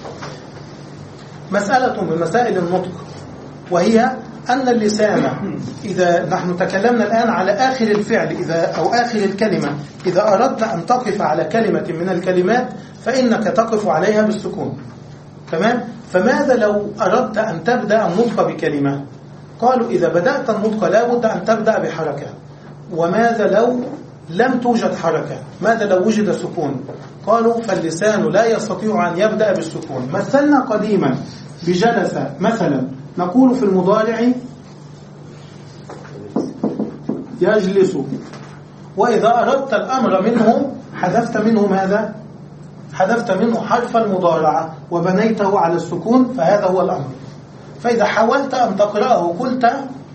مسألة من مسائل النطق، وهي أن اللسان إذا نحن تكلمنا الآن على آخر الفعل إذا أو آخر الكلمة، إذا أردت أن تقف على كلمة من الكلمات فإنك تقف عليها بالسكون. تمام؟ فماذا لو أردت أن تبدأ النطق بكلمة؟ قالوا إذا بدأت النطق لا بد أن تبدأ بحركة. وماذا لو لم توجد حركة؟ ماذا لو وجد سكون؟ قالوا فاللسان لا يستطيع أن يبدأ بالسكون. مثلنا قديما بجلس مثلا، نقول في المضارع يجلس، وإذا أردت الأمر منه حذفت منه ماذا؟ حذفت منه حرف المضارعة وبنيته على السكون، فهذا هو الأمر. فإذا حاولت أن تقرأه قلت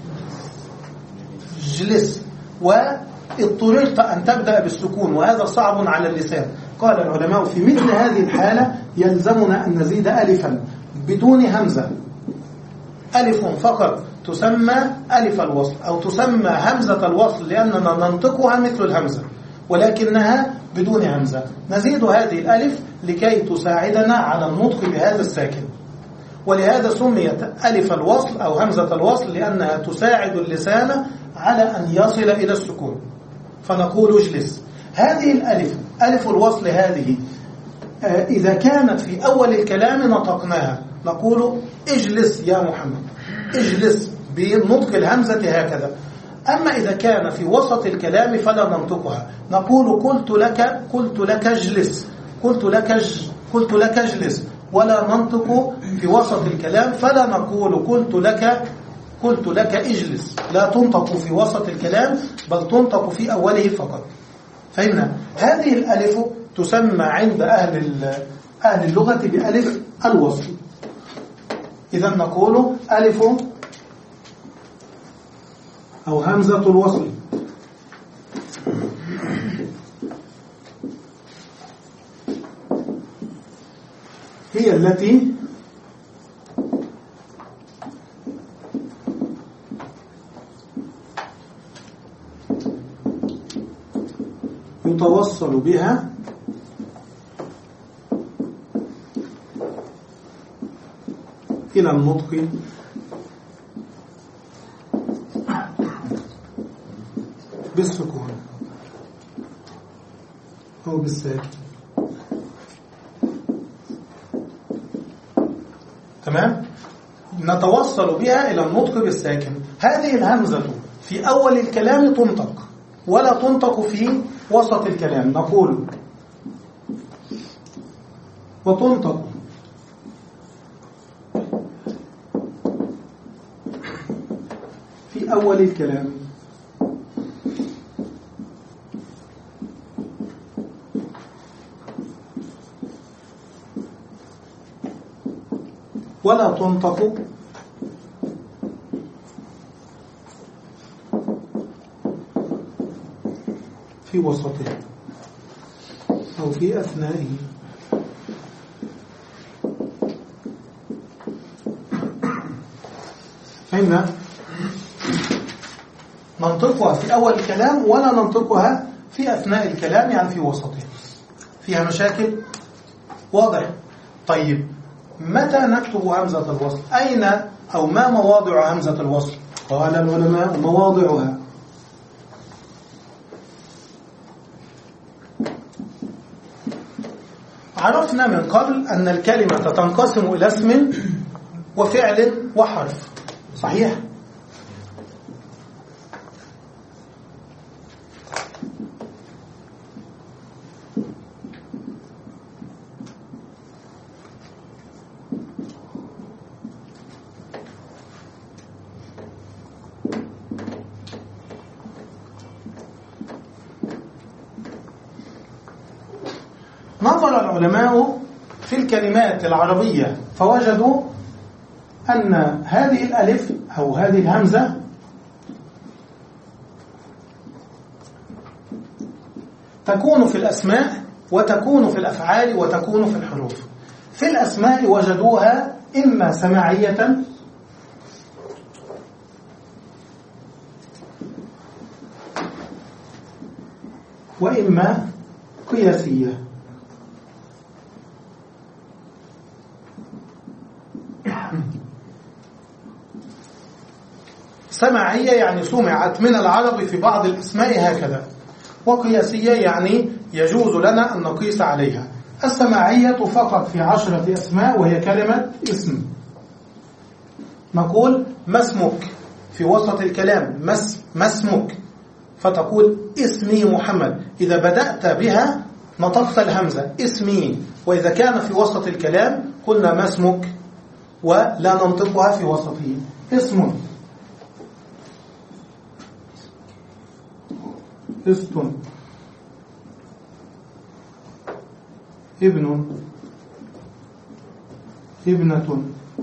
جلس، واضطررت أن تبدأ بالسكون، وهذا صعب على اللسان. قال العلماء في مثل هذه الحالة يلزمنا أن نزيد ألفا بدون همزة، ألف فقط تسمى ألف الوصل، أو تسمى همزة الوصل لأننا ننطقها مثل الهمزة ولكنها بدون همزة. نزيد هذه الألف لكي تساعدنا على النطق بهذا الساكن، ولهذا سميت ألف الوصل أو همزة الوصل لأنها تساعد اللسان على أن يصل إلى السكون. فنقول اجلس. هذه الألف ألف الوصل هذه إذا كانت في أول الكلام نطقناها، نقول اجلس يا محمد، اجلس بنطق الهمزة هكذا. أما إذا كان في وسط الكلام فلا ننطقها، نقول قلت لك قلت لك اجلس، قلت لك اج قلت لك اجلس، ولا ننطق في وسط الكلام، فلا نقول قلت لك قلت لك اجلس، لا تنطق في وسط الكلام بل تنطق في أوله فقط. فهمنا؟ هذه الألف تسمى عند أهل أهل اللغة بألف الوصل. إذا نقول ألف أو همزة الوصل هي التي يتوصل بها إلى النطق بالسكون أو بالساكن. تمام؟ نتوصل بها إلى النطق بالساكن. هذه الهمزة في أول الكلام تنطق ولا تنطق في وسط الكلام، نقول وتنطق في أول الكلام. ولا تنطق في وسطه أو في أثنائه. فهمنا؟ ننطقها في أول الكلام ولا ننطقها في أثناء الكلام، يعني في وسطه. فيها مشاكل؟ واضح؟ طيب متى نكتب همزة الوصل؟ أين أو ما مواضع همزة الوصل؟ قال العلماء مواضعها عرفنا من قبل أن الكلمة تنقسم إلى اسم وفعل وحرف، صحيح؟ نظر العلماء في الكلمات العربية فوجدوا أن هذه الألف أو هذه الهمزة تكون في الأسماء وتكون في الأفعال وتكون في الحروف. في الأسماء وجدوها إما سماعية وإما قياسية. سماعية يعني سمعت من العرب في بعض الأسماء هكذا، وقياسية يعني يجوز لنا أن نقيس عليها. السماعية فقط في عشرة أسماء وهي كلمة اسم. نقول ما اسمك في وسط الكلام، ما اسمك، فتقول اسمي محمد. إذا بدأت بها نطقت الهمزة اسمي، وإذا كان في وسط الكلام قلنا ما اسمك ولا ننطقها في وسطه. اسم، است، ابن، ابنة،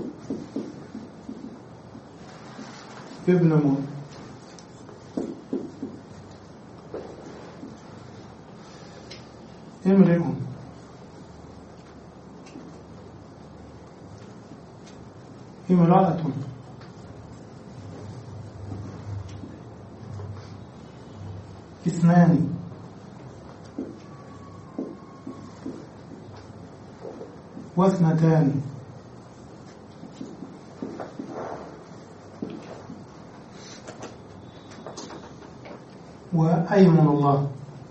ابن، امرئ، امرأة، اثنان واثنتان وأيمن الله.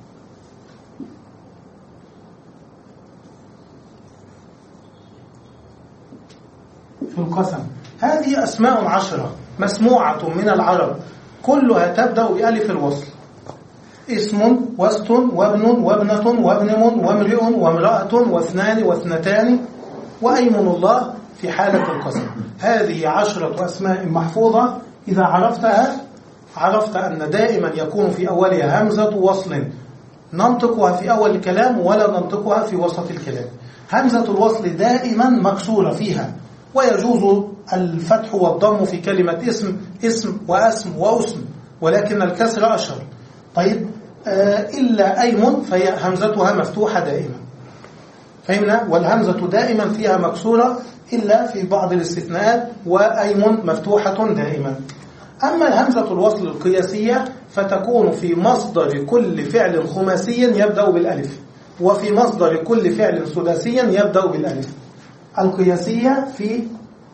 في القسم هذه أسماء عشرة مسموعة من العرب كلها تبدأ بألف الوصل، اسم وست وابن وابنة وابنم وامرئ وامرأة واثنان واثنتان وأيمن الله في حالة القسم. هذه عشرة أسماء محفوظة إذا عرفتها عرفت أن دائما يكون في أولها همزة وصل ننطقها في أول الكلام ولا ننطقها في وسط الكلام. همزة الوصل دائما مكسورة فيها، ويجوز الفتح والضم في كلمة اسم اسم واسم واسم، ولكن الكسر أشهر. طيب آه إلا أيمن فهي همزتها مفتوحة دائما، فهمنا؟ والهمزة دائما فيها مكسورة إلا في بعض الاستثناءات، وأيمن مفتوحة دائما. أما الهمزة الوصل القياسية فتكون في مصدر كل فعل خماسي يبدأ بالألف، وفي مصدر كل فعل سداسي يبدأ بالألف. القياسية في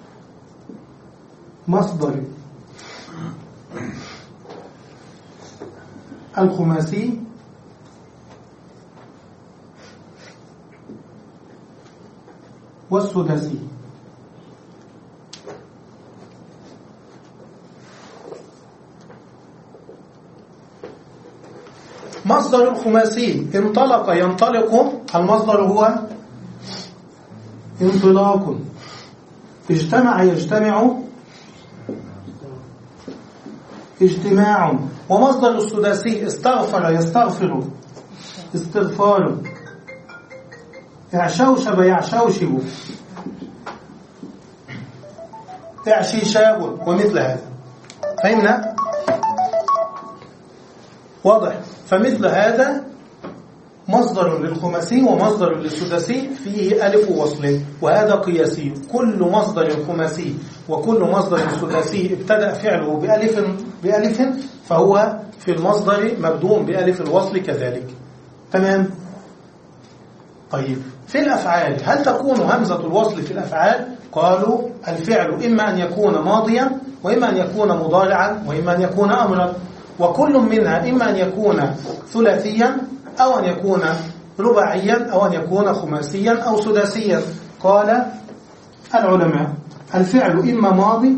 مصدر الخماسي والسداسي. مصدر الخماسي انطلق ينطلق، المصدر هو انطلاق. اجتمع يجتمع اجتماع. ومصدر السداسي استغفر يستغفر استغفار. اعشوشب يعشوشب اعشيشاب ومثل هذا. فهمنا؟ واضح؟ فمثل هذا مصدر للخماسي ومصدر للسداسي فيه ألف وصل، وهذا قياسي. كل مصدر خماسي وكل مصدر سداسي ابتدأ فعله بألف بألف فهو في المصدر مبدوء بألف الوصل كذلك. تمام؟ طيب في الأفعال هل تكون همزة الوصل في الأفعال؟ قالوا الفعل إما أن يكون ماضيا وإما أن يكون مضارعا وإما أن يكون أمرا، وكل منها إما أن يكون ثلاثيا أو أن يكون رباعيا أو أن يكون خماسيا أو سداسيا. قال العلماء الفعل إما ماضي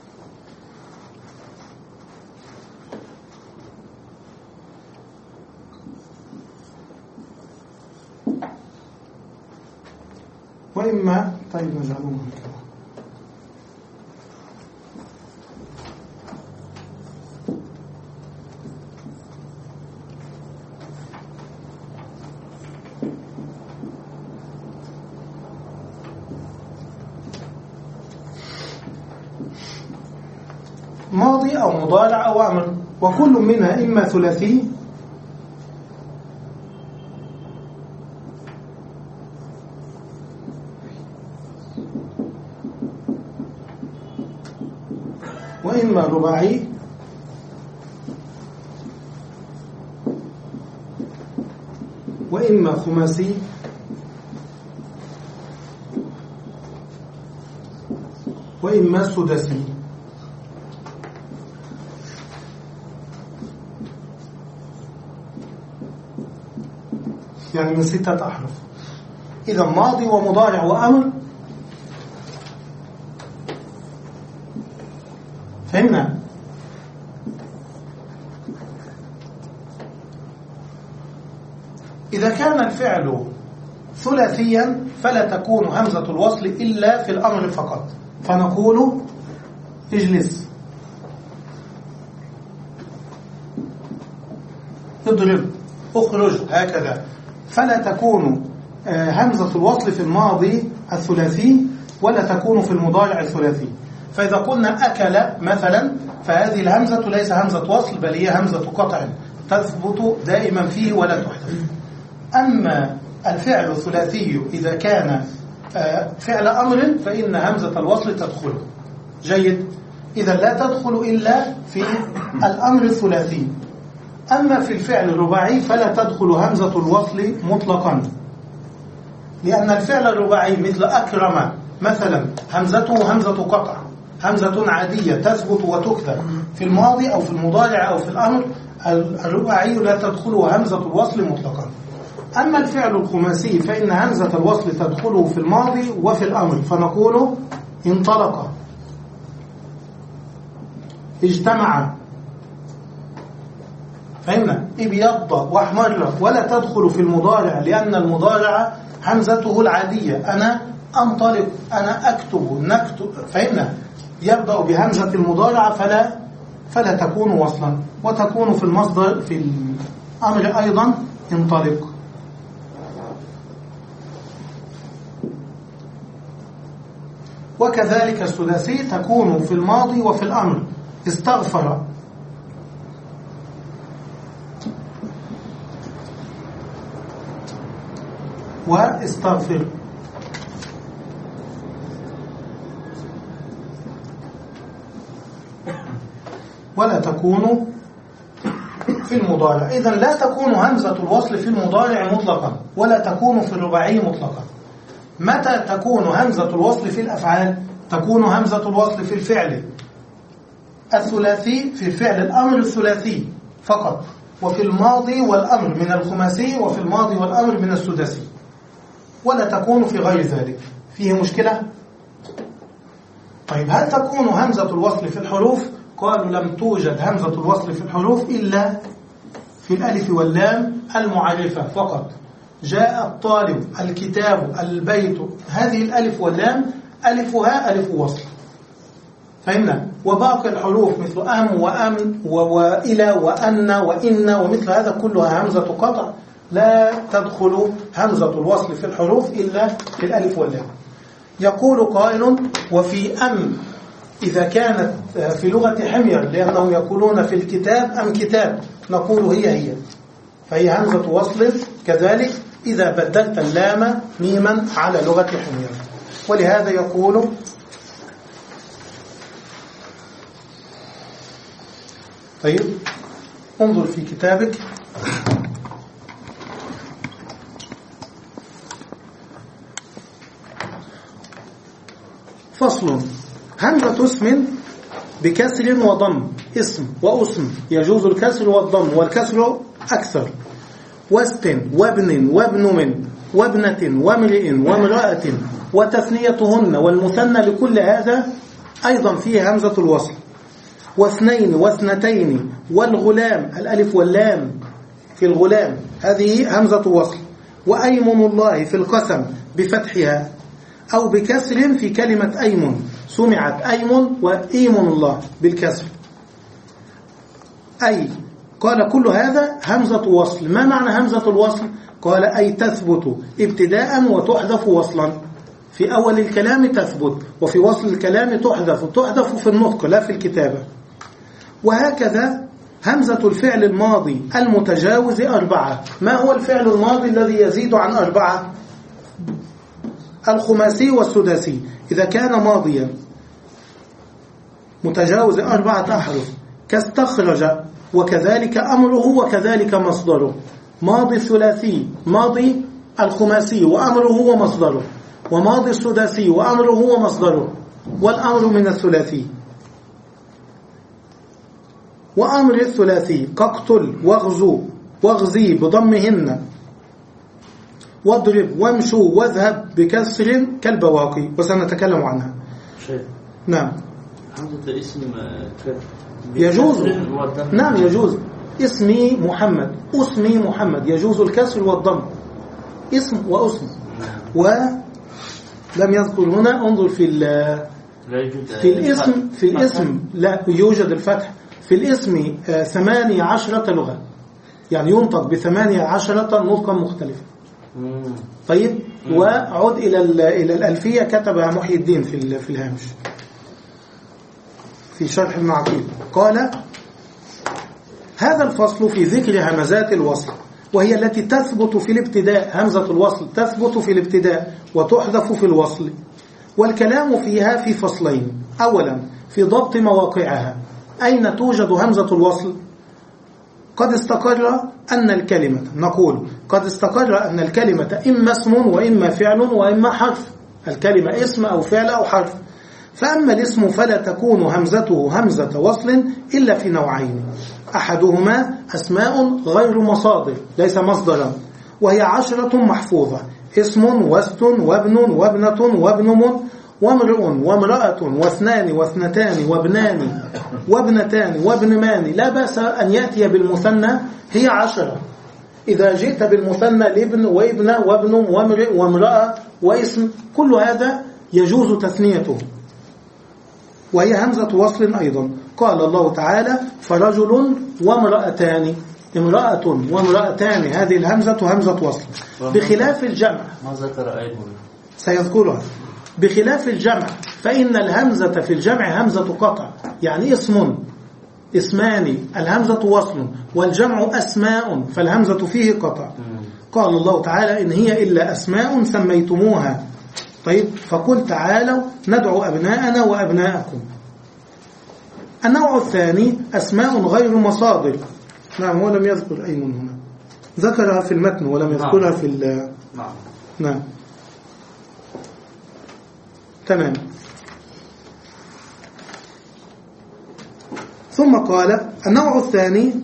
وإما طيب نجعلوه ماضي أو مضارع أو أمر، وكل منها إما ثلاثي وإما رباعي وإما خماسي وإما سداسي. يعني من ستة أحرف. إذا ماضي ومضارع وأمر. فهمنا؟ إذا كان الفعل ثلاثيا فلا تكون همزة الوصل إلا في الأمر فقط، فنقول اجلس، اضرب، اخرج، هكذا. فلا تكون همزة الوصل في الماضي الثلاثي ولا تكون في المضارع الثلاثي. فإذا قلنا أكل مثلا فهذه الهمزة ليس همزة وصل بل هي همزة قطع تثبت دائما فيه ولا تحذف. أما الفعل الثلاثي إذا كان فعل أمر فإن همزة الوصل تدخل. جيد. إذا لا تدخل إلا في الأمر الثلاثي. أما في الفعل الرباعي فلا تدخل همزة الوصل مطلقا، لأن الفعل الرباعي مثل أكرم مثلا همزته همزة قطع، همزة عادية تثبت وتكثر في الماضي أو في المضارع أو في الأمر. الرباعي لا تدخله همزة الوصل مطلقا. أما الفعل الخماسي فإن همزة الوصل تدخله في الماضي وفي الأمر، فنقول انطلق، اجتمع، فهمنا؟ ابيض واحمر، ولا تدخل في المضارع لأن المضارع همزته العادية، أنا أنطلق، أنا أكتب، نكتب، فهمنا؟ يبدأ بهمزة المضارع فلا فلا تكون وصلا، وتكون في المصدر في الأمر أيضا انطلق. وكذلك الثلاثي تكون في الماضي وفي الأمر، استغفر، واستغفر. ولا تكون في المضارع. إذن لا تكون همزة الوصل في المضارع مطلقا، ولا تكون في الرباعي مطلقا. متى تكون همزة الوصل في الأفعال؟ تكون همزة الوصل في الفعل الثلاثي، في الفعل الأمر الثلاثي فقط، وفي الماضي والأمر من الخماسي، وفي الماضي والأمر من السداسي، ولا تكون في غير ذلك. فيه مشكلة؟ طيب هل تكون همزة الوصل في الحروف؟ قالوا لم توجد همزة الوصل في الحروف إلا في الألف واللام المعرفة فقط. جاء الطالب، الكتاب، البيت، هذه الألف واللام ألفها ألف وصل، فهمنا؟ وباقي الحروف مثل أم وأم وإلى وأن وإن ومثل هذا كلها همزة قطع، لا تدخل همزة الوصل في الحروف إلا في الألف واللام. يقول قائل: وفي أم إذا كانت في لغة حمير، لأنهم يقولون في الكتاب أم كتاب، نقول هي هي، فهي همزة وصل كذلك إذا بدلت اللام ميما على لغة حمير. ولهذا يقول: طيب انظر في كتابك، فصل: همزة اسم بكسر وضم، اسم واسم يجوز الكسر والضم، والكسر أكثر. واست وابن وابن من وابنة وامرئ وامرأة وتثنيتهن والمثنى، لكل هذا أيضا فيه همزة الوصل. واثنين واثنتين والغلام، الألف واللام في الغلام هذه همزة وصل. وأيمن الله في القسم بفتحها أو بكسر في كلمة أيمن، سمعت أيمن وإيمن الله بالكسر. أي قال كل هذا همزة وصل. ما معنى همزة الوصل؟ قال: أي تثبت ابتداء وتحذف وصلا، في أول الكلام تثبت، وفي وصل الكلام تحذف، تحذف في النطق لا في الكتابة. وهكذا همزة الفعل الماضي المتجاوز أربعة. ما هو الفعل الماضي الذي يزيد عن أربعة؟ الخماسي والسداسي. إذا كان ماضيا متجاوز أربعة أحرف كاستخرج، وكذلك أمره وكذلك مصدره. ماضي الثلاثي، ماضي الخماسي وأمره ومصدره، وماضي السداسي وأمره ومصدره، والأمر من الثلاثي. وأمر الثلاثي كاقتل واغزو واغزي بضمهن، واضرب وامشوا واذهب بكسر كالبواقي، وسنتكلم عنها. شيء. نعم. همزة اسم يجوز. نعم يجوز. اسمي محمد، اسمي محمد، يجوز الكسر والضم، اسم واسم. ولم يذكر هنا، انظر في في الاسم، في الاسم لا يوجد الفتح في الاسم ثمانية عشرة لغة، يعني ينطق بثمانية عشرة نطقا مختلفة. طيب، وعد إلى إلى الألفية كتبها محي الدين في في الهامش في شرح ابن عقيل. قال: هذا الفصل في ذكر همزات الوصل، وهي التي تثبت في الابتداء. همزة الوصل تثبت في الابتداء وتحذف في الوصل، والكلام فيها في فصلين. أولا في ضبط مواقعها، أين توجد همزة الوصل؟ قد استقر أن الكلمة نقول قد استقر أن الكلمة إما اسم وإما فعل وإما حرف. الكلمة اسم أو فعل أو حرف. فأما الاسم فلا تكون همزته همزة وصل إلا في نوعين: أحدهما أسماء غير مصادر ليس مصدرا، وهي عشرة محفوظة: اسم وست وابن وابنة وابن وامرؤ وامرأة واثنان واثنتان وابنان وابنتان وابنمان. لا بأس أن يأتي بالمثنى، هي عشرة. إذا جئت بالمثنى لابن وابن وابن وامرئ وامرأة واسم، كل هذا يجوز تثنيته، وهي همزة وصل أيضا. قال الله تعالى: فرجل وامرأتان، امرأة وامرأتان، هذه الهمزة همزة وصل، بخلاف الجمع. ما ذكر أيضا سيذكرها. بخلاف الجمع فإن الهمزة في الجمع همزة قطع، يعني اسم اسمان الهمزة وصل، والجمع أسماء فالهمزة فيه قطع. قال الله تعالى: إن هي إلا أسماء سميتموها. طيب، فقل تعالوا ندعو أبناءنا وأبناءكم. النوع الثاني أسماء غير مصادر. نعم، هو لم يذكر أيمن هنا، ذكرها في المتن ولم يذكرها في ال نعم نعم تمام. ثم قال: النوع الثاني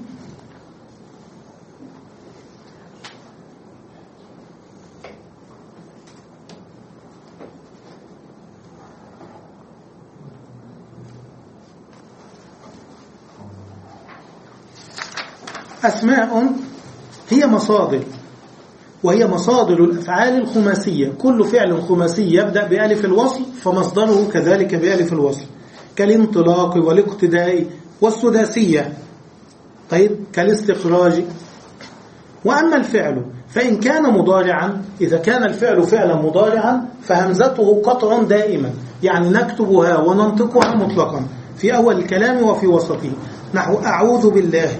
أسماء هي مصادر، وهي مصادر الأفعال الخماسية. كل فعل خماسي يبدأ بألف الوصل فمصدره كذلك بألف الوصل، كالانطلاق والاقتداء، والسداسية طيب كالاستخراج. وأما الفعل فإن كان مضارعا، إذا كان الفعل فعلا مضارعا فهمزته قطع دائما، يعني نكتبها وننطقها مطلقا في أول الكلام وفي وسطه، نحو أعوذ بالله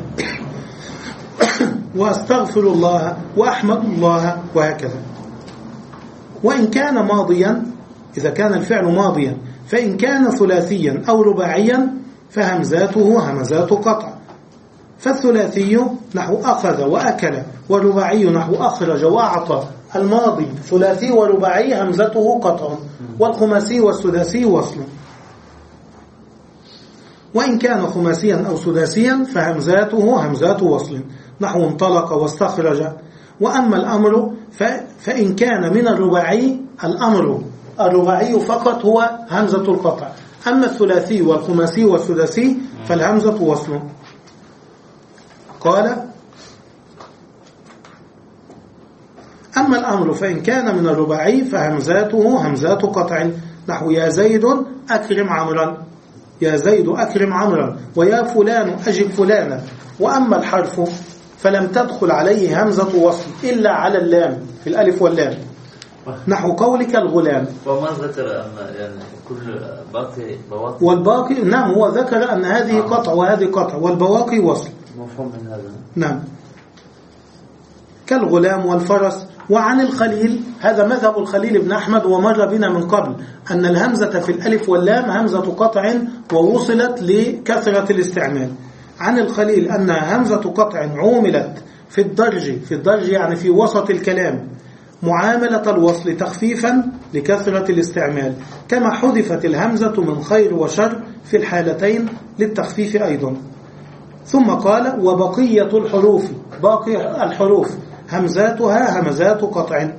وأستغفر الله وأحمد الله، وهكذا. وإن كان ماضيا، إذا كان الفعل ماضيا، فإن كان ثلاثيا أو رباعيا فهمزاته همزات قطع. فالثلاثي نحو أخذ وأكل، والرباعي نحو أخرج وأعطى. الماضي ثلاثي ورباعي همزته قطع، والخماسي والسداسي وصل. وإن كان خماسيا أو سداسيا فهمزاته همزات وصل، نحو انطلق واستخرج. وأما الأمر فإن كان من الرباعي، الأمر الرباعي فقط هو همزة القطع، أما الثلاثي والخماسي والسداسي فالهمزة وصل. قال: أما الأمر فإن كان من الرباعي فهمزاته همزات قطع، نحو يا زيد أكرم عمرا، يا زيد أكرم عمرا، ويا فلان أجب فلانا. وأما الحرف فلم تدخل عليه همزة وصل إلا على اللام، في الألف واللام، نحو قولك الغلام. وما ذكر أن يعني كل باقي بواقي، والباقي نعم، هو ذكر أن هذه قطع وهذه قطع، والبواقي وصل. مفهوم من هذا. نعم، كالغلام والفرس. وعن الخليل، هذا مذهب الخليل بن أحمد، ومر بنا من قبل أن الهمزة في الألف واللام همزة قطع ووصلت لكثرة الاستعمال. عن الخليل أنها همزة قطع عوملت في الدرج، في الدرج يعني في وسط الكلام، معاملة الوصل تخفيفا لكثرة الاستعمال، كما حذفت الهمزة من خير وشر في الحالتين للتخفيف أيضا. ثم قال: وبقية الحروف، باقي الحروف همزاتها همزات قطع،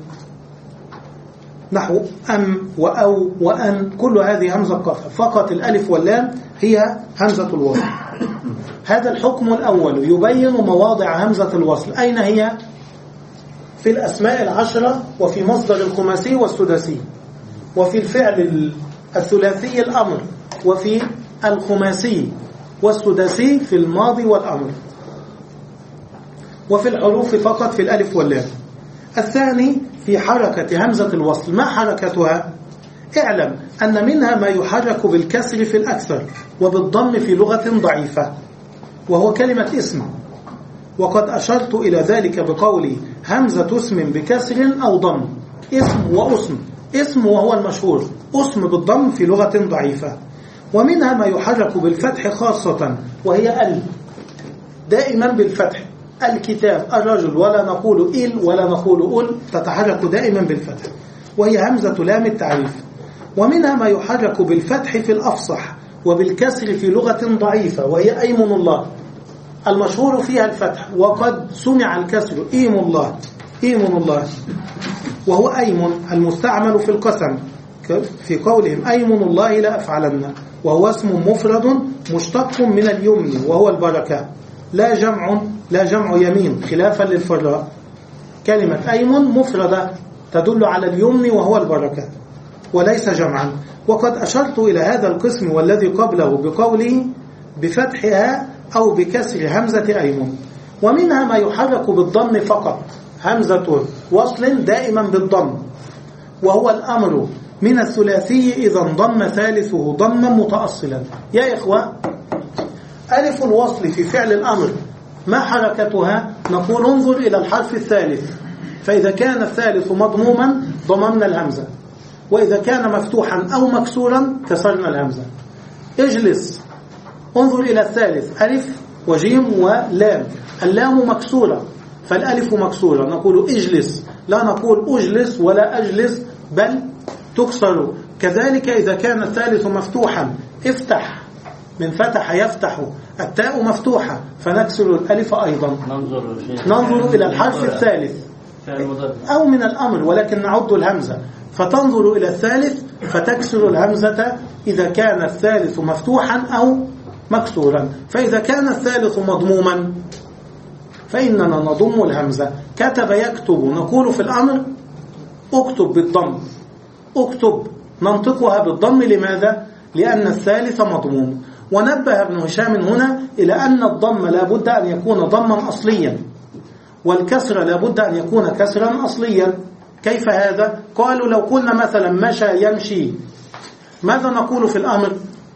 نحو أم وأو وأن، كل هذه همزة قطع، فقط الألف واللام هي همزة الوصل. هذا الحكم الأول يبين مواضع همزة الوصل. أين هي؟ في الأسماء العشرة، وفي مصدر الخماسي والسداسي، وفي الفعل الثلاثي الأمر، وفي الخماسي والسداسي في الماضي والأمر، وفي الحروف فقط في الألف واللام. الثاني في حركة همزة الوصل. ما حركتها؟ اعلم أن منها ما يحرك بالكسر في الأكثر وبالضم في لغة ضعيفة، وهو كلمة اسم، وقد أشرت إلى ذلك بقولي همزة اسم بكسر أو ضم، اسم واسم، اسم وهو المشهور، اسم بالضم في لغة ضعيفة. ومنها ما يحرك بالفتح خاصة، وهي ال، دائما بالفتح. الكتاب، الرجل، ولا نقول إل ولا نقول أل، تتحرك دائما بالفتح، وهي همزة لام التعريف. ومنها ما يحرك بالفتح في الأفصح وبالكسر في لغة ضعيفة، وهي أيمن الله، المشهور فيها الفتح، وقد سمع الكسر إيم الله، إيمن الله، وهو أيمن المستعمل في القسم في قولهم أيمن الله لا أفعلن، وهو اسم مفرد مشتق من اليمن وهو البركة، لا جمع لا جمع يمين خلافا للفراء. كلمة أيمن مفردة تدل على اليمن وهو البركة وليس جمعا. وقد أشرت إلى هذا القسم والذي قبله بقوله بفتحها أو بكسر همزة أيمن. ومنها ما يحرك بالضم فقط، همزة وصل دائما بالضم، وهو الأمر من الثلاثي إذا انضم ثالثه ضما متأصلا. يا إخوة، ألف الوصل في فعل الأمر ما حركتها؟ نقول انظر إلى الحرف الثالث، فإذا كان الثالث مضموما ضممنا الهمزة، وإذا كان مفتوحا أو مكسورا كسرنا الهمزة. اجلس، انظر إلى الثالث، ألف وجيم ولام، اللام مكسورة فالألف مكسورة، نقول اجلس، لا نقول أجلس ولا أجلس بل تكسر. كذلك إذا كان الثالث مفتوحا، افتح، من فتح يفتح، التاء مفتوحة فنكسر الألف أيضا. ننظر, ننظر إلى الحرف الثالث أو من الأمر ولكن نعد الهمزة، فتنظر إلى الثالث فتكسر الهمزة إذا كان الثالث مفتوحا أو مكسورا. فإذا كان الثالث مضموما فإننا نضم الهمزة. كتب يكتب، نقول في الأمر اكتب بالضم، اكتب، ننطقها بالضم. لماذا؟ لأن الثالث مضموم. ونبه ابن هشام هنا إلى أن الضم لا بد أن يكون ضما أصليا، والكسر لا بد أن يكون كسرا أصليا. كيف هذا؟ قالوا لو قلنا مثلا مشى يمشي، ماذا نقول في الأمر؟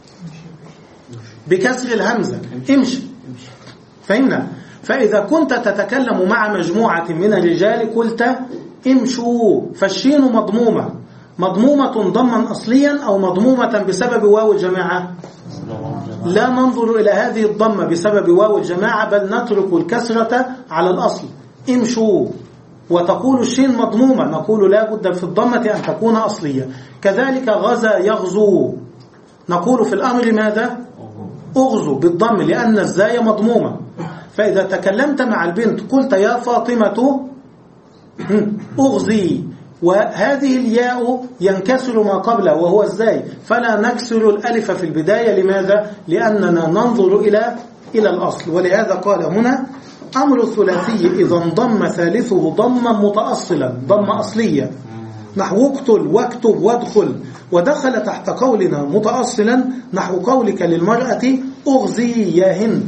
بكسر الهمزة، امشي. فهمنا؟ فإذا كنت تتكلم مع مجموعة من الرجال قلت امشوا، فالشين مضمومة، مضمومة ضما أصليا أو مضمومة بسبب واو الجماعة؟ لا ننظر إلى هذه الضمة بسبب واو الجماعة، بل نترك الكسرة على الأصل، امشوا. وتقول الشين مضمومة، نقول لا بد في الضمة أن تكون أصلية. كذلك غزا يغزو، نقول في الأمر ماذا؟ أغزو بالضم لأن الزاي مضمومة. فإذا تكلمت مع البنت قلت يا فاطمة أغزي، وهذه الياء ينكسر ما قبله وهو الزاي، فلا نكسر الألف في البداية. لماذا؟ لأننا ننظر إلى إلى الأصل. ولهذا قال هنا أمر الثلاثي إذا انضم ثالثه ضما متأصلا، ضم أصلية، نحو اقتل واكتب وادخل. ودخل تحت قولنا متأصلا نحو قولك للمرأة أغزي يا هند،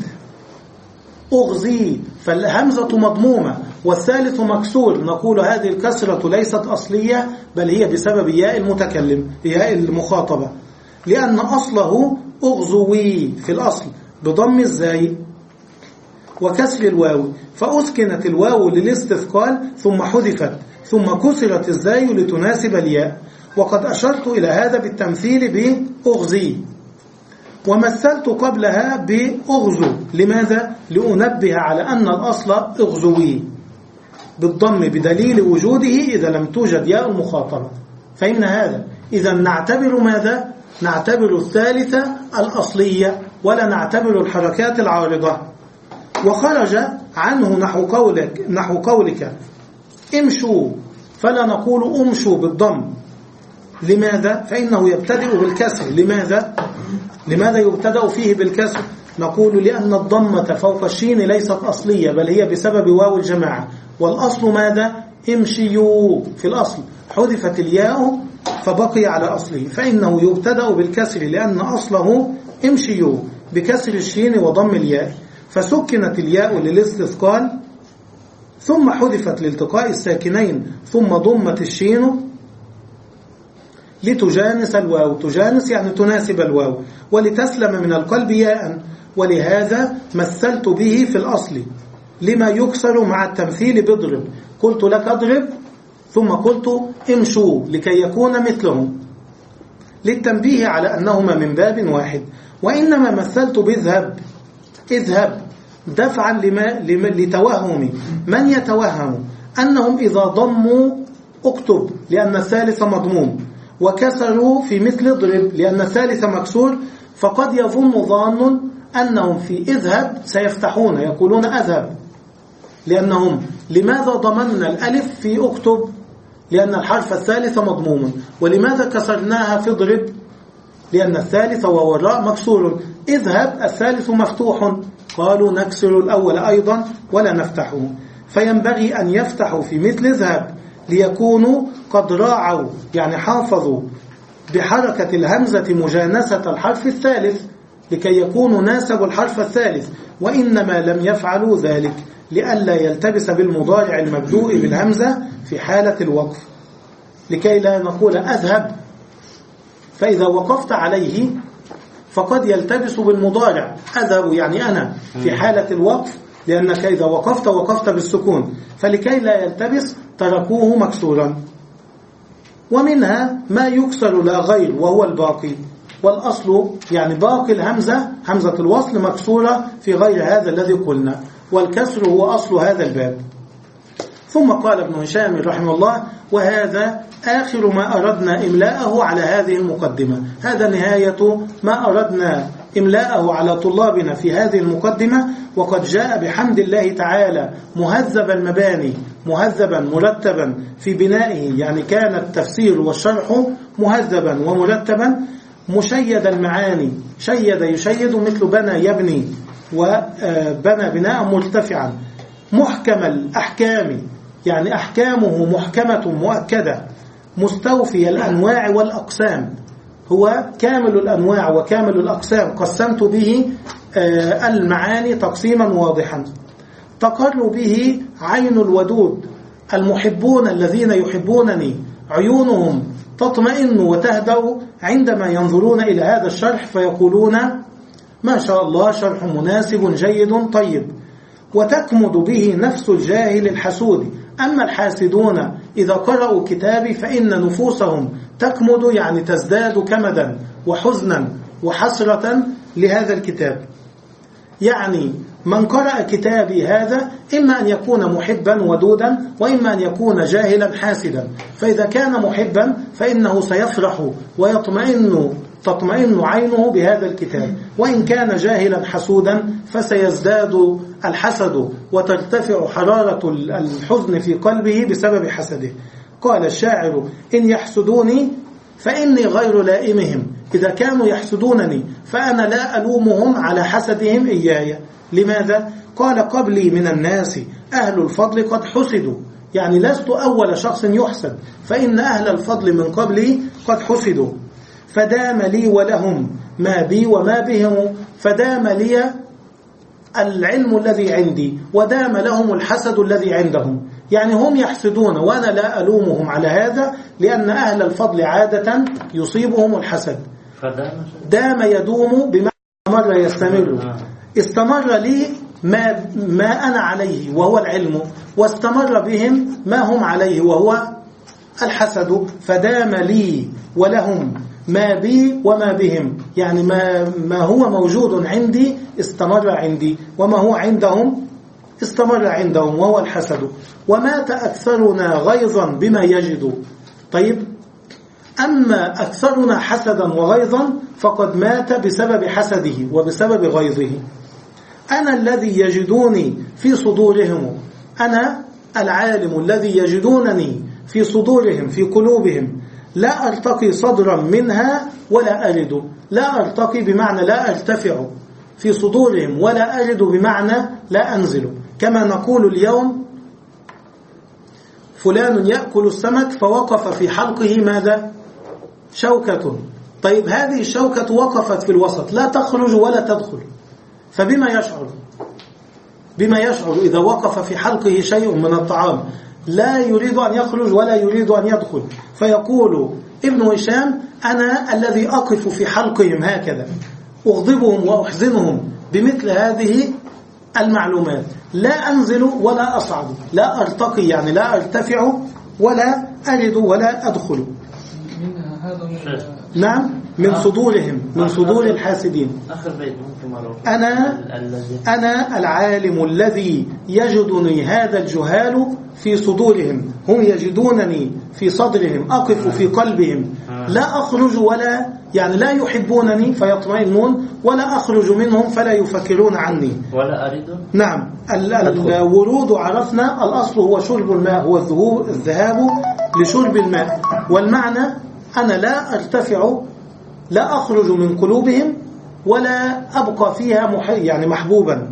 أغزي، فالهمزة مضمومة والثالث مكسور، نقول هذه الكسرة ليست أصلية بل هي بسبب ياء المتكلم، ياء المخاطبة، لأن أصله أغزوي في الأصل بضم الزاي وكسر الواو، فأسكنت الواو للاستثقال ثم حذفت ثم كسرت الزاي لتناسب الياء. وقد أشرت إلى هذا بالتمثيل بأغزي، ومثلت قبلها بأغزو. لماذا؟ لأنبه على أن الأصل أغزوي بالضم بدليل وجوده إذا لم توجد ياء المخاطبة. فإن هذا إذا نعتبر ماذا؟ نعتبر الثالثة الأصلية ولا نعتبر الحركات العارضة. وخرج عنه نحو قولك, نحو قولك امشوا، فلا نقول امشوا بالضم. لماذا؟ فإنه يبتدئ بالكسر. لماذا؟ لماذا يبتدأ فيه بالكسر؟ نقول لأن الضمة فوق الشين ليست أصلية بل هي بسبب واو الجماعة، والأصل ماذا؟ امشيوا في الأصل، حذفت الياء فبقي على أصله، فإنه يبتدأ بالكسر لأن أصله امشيوا بكسر الشين وضم الياء، فسكنت الياء للاستثقال ثم حذفت لالتقاء الساكنين ثم ضمت الشين لتجانس الواو، تجانس يعني تناسب الواو، ولتسلم من القلب ياء. ولهذا مثلت به في الأصل لما يكسر مع التمثيل بضرب، قلت لك اضرب ثم قلت امشوا لكي يكون مثلهم، للتنبيه على أنهما من باب واحد. وإنما مثلت باذهب، اذهب، دفعا لما لما لتوهم من يتوهم أنهم إذا ضموا اكتب لأن الثالث مضموم وكسروا في مثل اضرب لأن الثالث مكسور، فقد يظن ظان أنهم في اذهب سيفتحون يقولون أذهب، لأنهم لماذا ضمننا الألف في اكتب؟ لأن الحرف الثالث مضموم. ولماذا كسرناها في اضرب؟ لأن الثالث وهو الراء مكسور. اذهب الثالث مفتوح، قالوا نكسر الأول أيضا ولا نفتحه. فينبغي أن يفتحوا في مثل اذهب ليكونوا قد راعوا يعني حافظوا بحركة الهمزة مجانسة الحرف الثالث لكي يكونوا ناسبوا الحرف الثالث، وإنما لم يفعلوا ذلك لئلا يلتبس بالمضارع المبدوء بالهمزة في حالة الوقف، لكي لا نقول أذهب فإذا وقفت عليه فقد يلتبس بالمضارع أذهب يعني أنا في حالة الوقف، لأنك إذا وقفت وقفت بالسكون، فلكي لا يلتبس تركوه مكسورا. ومنها ما يكسر لا غير وهو الباقي، والأصل يعني باقي الهمزة همزة الوصل مكسورة في غير هذا الذي قلنا، والكسر هو أصل هذا الباب. ثم قال ابن هشام رحمه الله: وهذا آخر ما أردنا إملاءه على هذه المقدمة. هذا نهاية ما أردنا إملاءه على طلابنا في هذه المقدمة، وقد جاء بحمد الله تعالى مهذب المباني مهذبا مرتبا في بنائه، يعني كان التفسير والشرح مهذبا ومرتبا، مشيد المعاني شيد يشيد مثل بنى يبني وبنى بناء مرتفعا، محكم الأحكام يعني أحكامه محكمة مؤكدة، مستوفي الأنواع والأقسام، هو كامل الأنواع وكامل الأقسام، قسمت به المعاني تقسيما واضحا، تقر به عين الودود المحبون الذين يحبونني عيونهم تطمئن وتهدأ عندما ينظرون إلى هذا الشرح فيقولون ما شاء الله شرح مناسب جيد طيب، وتكمد به نفس الجاهل الحسود. أما الحاسدون إذا قرأوا كتابي فإن نفوسهم تكمد يعني تزداد كمدا وحزنا وحسرة لهذا الكتاب. يعني من قرأ كتابي هذا إما أن يكون محبا ودودا وإما أن يكون جاهلا حاسدا، فإذا كان محبا فإنه سيفرح ويطمئن تطمئن عينه بهذا الكتاب، وإن كان جاهلا حسودا فسيزداد الحسد وترتفع حرارة الحزن في قلبه بسبب حسده. قال الشاعر: إن يحسدوني فإني غير لائمهم، إذا كانوا يحسدونني فأنا لا ألومهم على حسدهم إياي. لماذا؟ قال: قبلي من الناس أهل الفضل قد حسدوا، يعني لست أول شخص يحسد، فإن أهل الفضل من قبلي قد حسدوا، فدام لي ولهم ما بي وما بهم، فدام لي العلم الذي عندي ودام لهم الحسد الذي عندهم، يعني هم يحسدون وأنا لا ألومهم على هذا، لأن أهل الفضل عادة يصيبهم الحسد. دام يدوم بما استمر يستمر، استمر لي ما, ما أنا عليه وهو العلم، واستمر بهم ما هم عليه وهو الحسد، فدام لي ولهم ما بي وما بهم، يعني ما, ما هو موجود عندي استمر عندي، وما هو عندهم استمر عندهم وهو الحسد. ومات أكثرنا غيظا بما يجد. طيب، أما أكثرنا حسدا وغيظا فقد مات بسبب حسده وبسبب غيظه. أنا الذي يجدوني في صدورهم، أنا العالم الذي يجدونني في صدورهم في قلوبهم، لا أرتقي صدرا منها ولا أرد. لا أرتقي بمعنى لا أرتفع في صدورهم، ولا أرد بمعنى لا أنزل. كما نقول اليوم فلان يأكل السمك فوقف في حلقه ماذا؟ شوكة. طيب، هذه الشوكة وقفت في الوسط لا تخرج ولا تدخل، فبما يشعر؟ بما يشعر إذا وقف في حلقه شيء من الطعام لا يريد أن يخرج ولا يريد أن يدخل، فيقول ابن هشام: أنا الذي أقف في حلقهم هكذا، أغضبهم وأحزنهم بمثل هذه المعلومات، لا أنزل ولا أصعد، لا أرتقي يعني لا أرتفع ولا أرد ولا أدخل. هذا نعم، من صدورهم من صدور الحاسدين. آخر بيت ممكن معروف. أنا أنا العالم الذي يجدني هذا الجهال في صدورهم، هم يجدونني في صدرهم، أقف في قلبهم، لا أخرج ولا يعني لا يحبونني فيطمئنون، ولا أخرج منهم فلا يفكرون عني ولا أريد. نعم. الورود عرفنا الأصل هو شرب الماء، هو الذهاب لشرب الماء، والمعنى أنا لا أرتفع، لا أخرج من قلوبهم ولا أبقى فيها يعني محبوبا.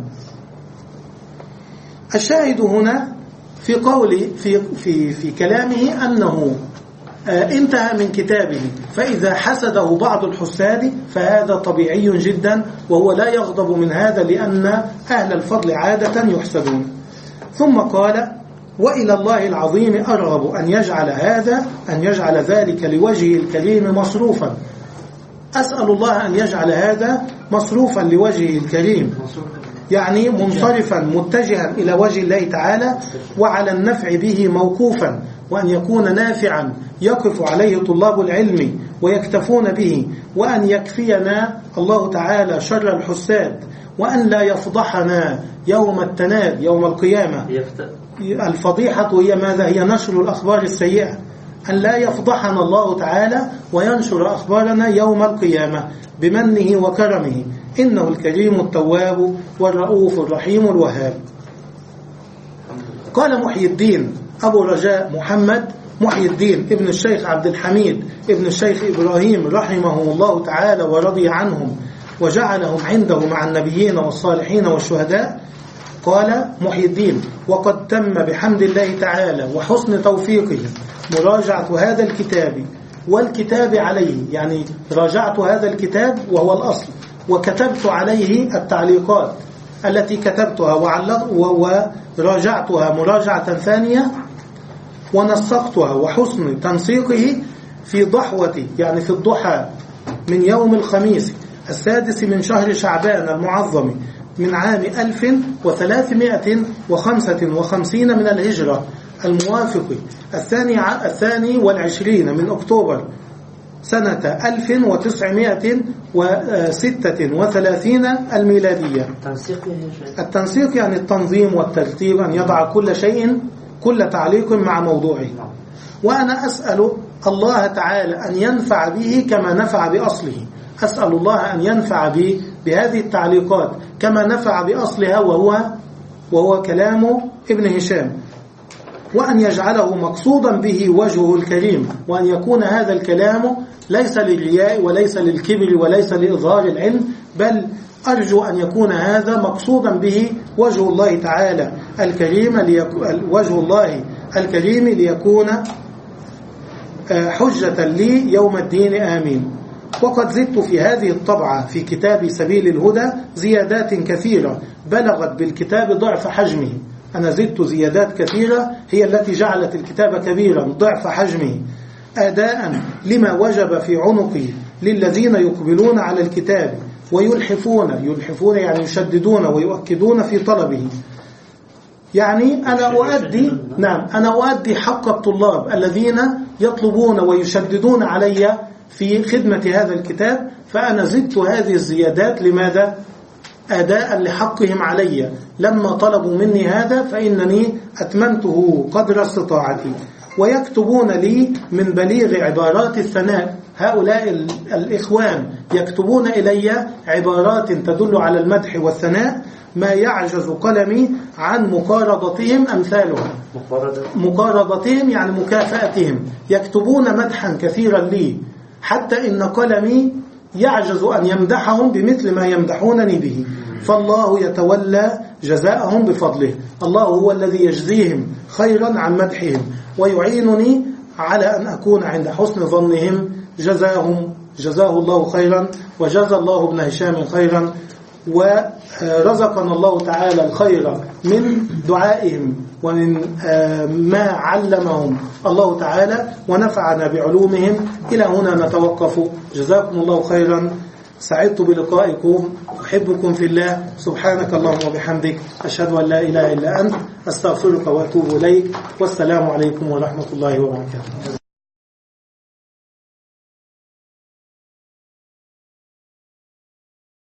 الشاهد هنا في قولي في في في كلامه أنه انتهى من كتابه، فإذا حسده بعض الحساد فهذا طبيعي جدا، وهو لا يغضب من هذا لأن أهل الفضل عادة يحسدون. ثم قال: وإلى الله العظيم أرغب أن يجعل هذا أن يجعل ذلك لوجهه الكريم مصروفا. أسأل الله أن يجعل هذا مصروفا لوجهه الكريم، يعني منصرفا متجها إلى وجه الله تعالى، وعلى النفع به موقوفا، وأن يكون نافعا يقف عليه طلاب العلم ويكتفون به، وأن يكفينا الله تعالى شر الحساد، وأن لا يفضحنا يوم التناد يوم القيامة. الفضيحة هي ماذا؟ هي نشر الأخبار السيئة، أن لا يفضحنا الله تعالى وينشر أخبارنا يوم القيامة بمنه وكرمه، إنه الكريم التواب والرؤوف الرحيم الوهاب. قال محي الدين أبو رجاء محمد محي الدين ابن الشيخ عبد الحميد ابن الشيخ إبراهيم رحمه الله تعالى ورضي عنهم وجعلهم عنده مع النبيين والصالحين والشهداء، قال محي الدين: وقد تم بحمد الله تعالى وحسن توفيقه مراجعة هذا الكتاب والكتاب عليه، يعني راجعت هذا الكتاب وهو الأصل، وكتبت عليه التعليقات التي كتبتها وراجعتها مراجعة ثانية، ونسقتها وحسن تنسيقه في ضحوة يعني في الضحى من يوم الخميس السادس من شهر شعبان المعظم من عام ألف وثلاثمائة وخمسة وخمسين من الهجرة، الموافق الثاني الثاني والعشرين من أكتوبر سنة ألف وتسعمائة وستة وثلاثين الميلادية. التنسيق يعني التنظيم والترتيب، أن يضع كل شيء كل تعليق مع موضوعه. وأنا أسأل الله تعالى أن ينفع به كما نفع بأصله، أسأل الله أن ينفع به بهذه التعليقات كما نفع بأصلها، وهو وهو كلام ابن هشام، وأن يجعله مقصودا به وجهه الكريم، وأن يكون هذا الكلام ليس للرياء وليس للكبر وليس لإظهار العلم، بل أرجو أن يكون هذا مقصودا به وجه الله تعالى الكريم، وجه الله الكريم ليكون حجة لي يوم الدين، آمين. وقد زدت في هذه الطبعة في كتاب سبيل الهدى زيادات كثيرة بلغت بالكتاب ضعف حجمه. أنا زدت زيادات كثيرة هي التي جعلت الكتاب كبيرا ضعف حجمه، أداء لما وجب في عنقي للذين يقبلون على الكتاب ويلحفون يلحفون يعني يشددون ويؤكدون في طلبه. يعني أنا أؤدي نعم أنا أؤدي حق الطلاب الذين يطلبون ويشددون علي في خدمة هذا الكتاب، فأنا زدت هذه الزيادات. لماذا؟ أداء لحقهم علي، لما طلبوا مني هذا فإنني أتممته قدر استطاعتي. ويكتبون لي من بليغ عبارات الثناء، هؤلاء الإخوان يكتبون إلي عبارات تدل على المدح والثناء ما يعجز قلمي عن مقارضتهم أمثالها. مقارضتهم يعني مكافأتهم، يكتبون مدحا كثيرا لي حتى إن قلمي يعجز أن يمدحهم بمثل ما يمدحونني به. فالله يتولى جزاءهم بفضله، الله هو الذي يجزيهم خيرا عن مدحهم ويعينني على أن أكون عند حسن ظنهم. جزاهم جزاه الله خيرا، وجزى الله ابن هشام خيرا، ورزقنا الله تعالى الخير من دعائهم ومن ما علمهم الله تعالى، ونفعنا بعلومهم. إلى هنا نتوقف. جزاكم الله خيرا، سعدت بلقائكم، أحبكم في الله. سبحانك اللهم وبحمدك، أشهد أن لا إله إلا أنت، أستغفرك وأتوب إليك، والسلام عليكم ورحمة الله وبركاته.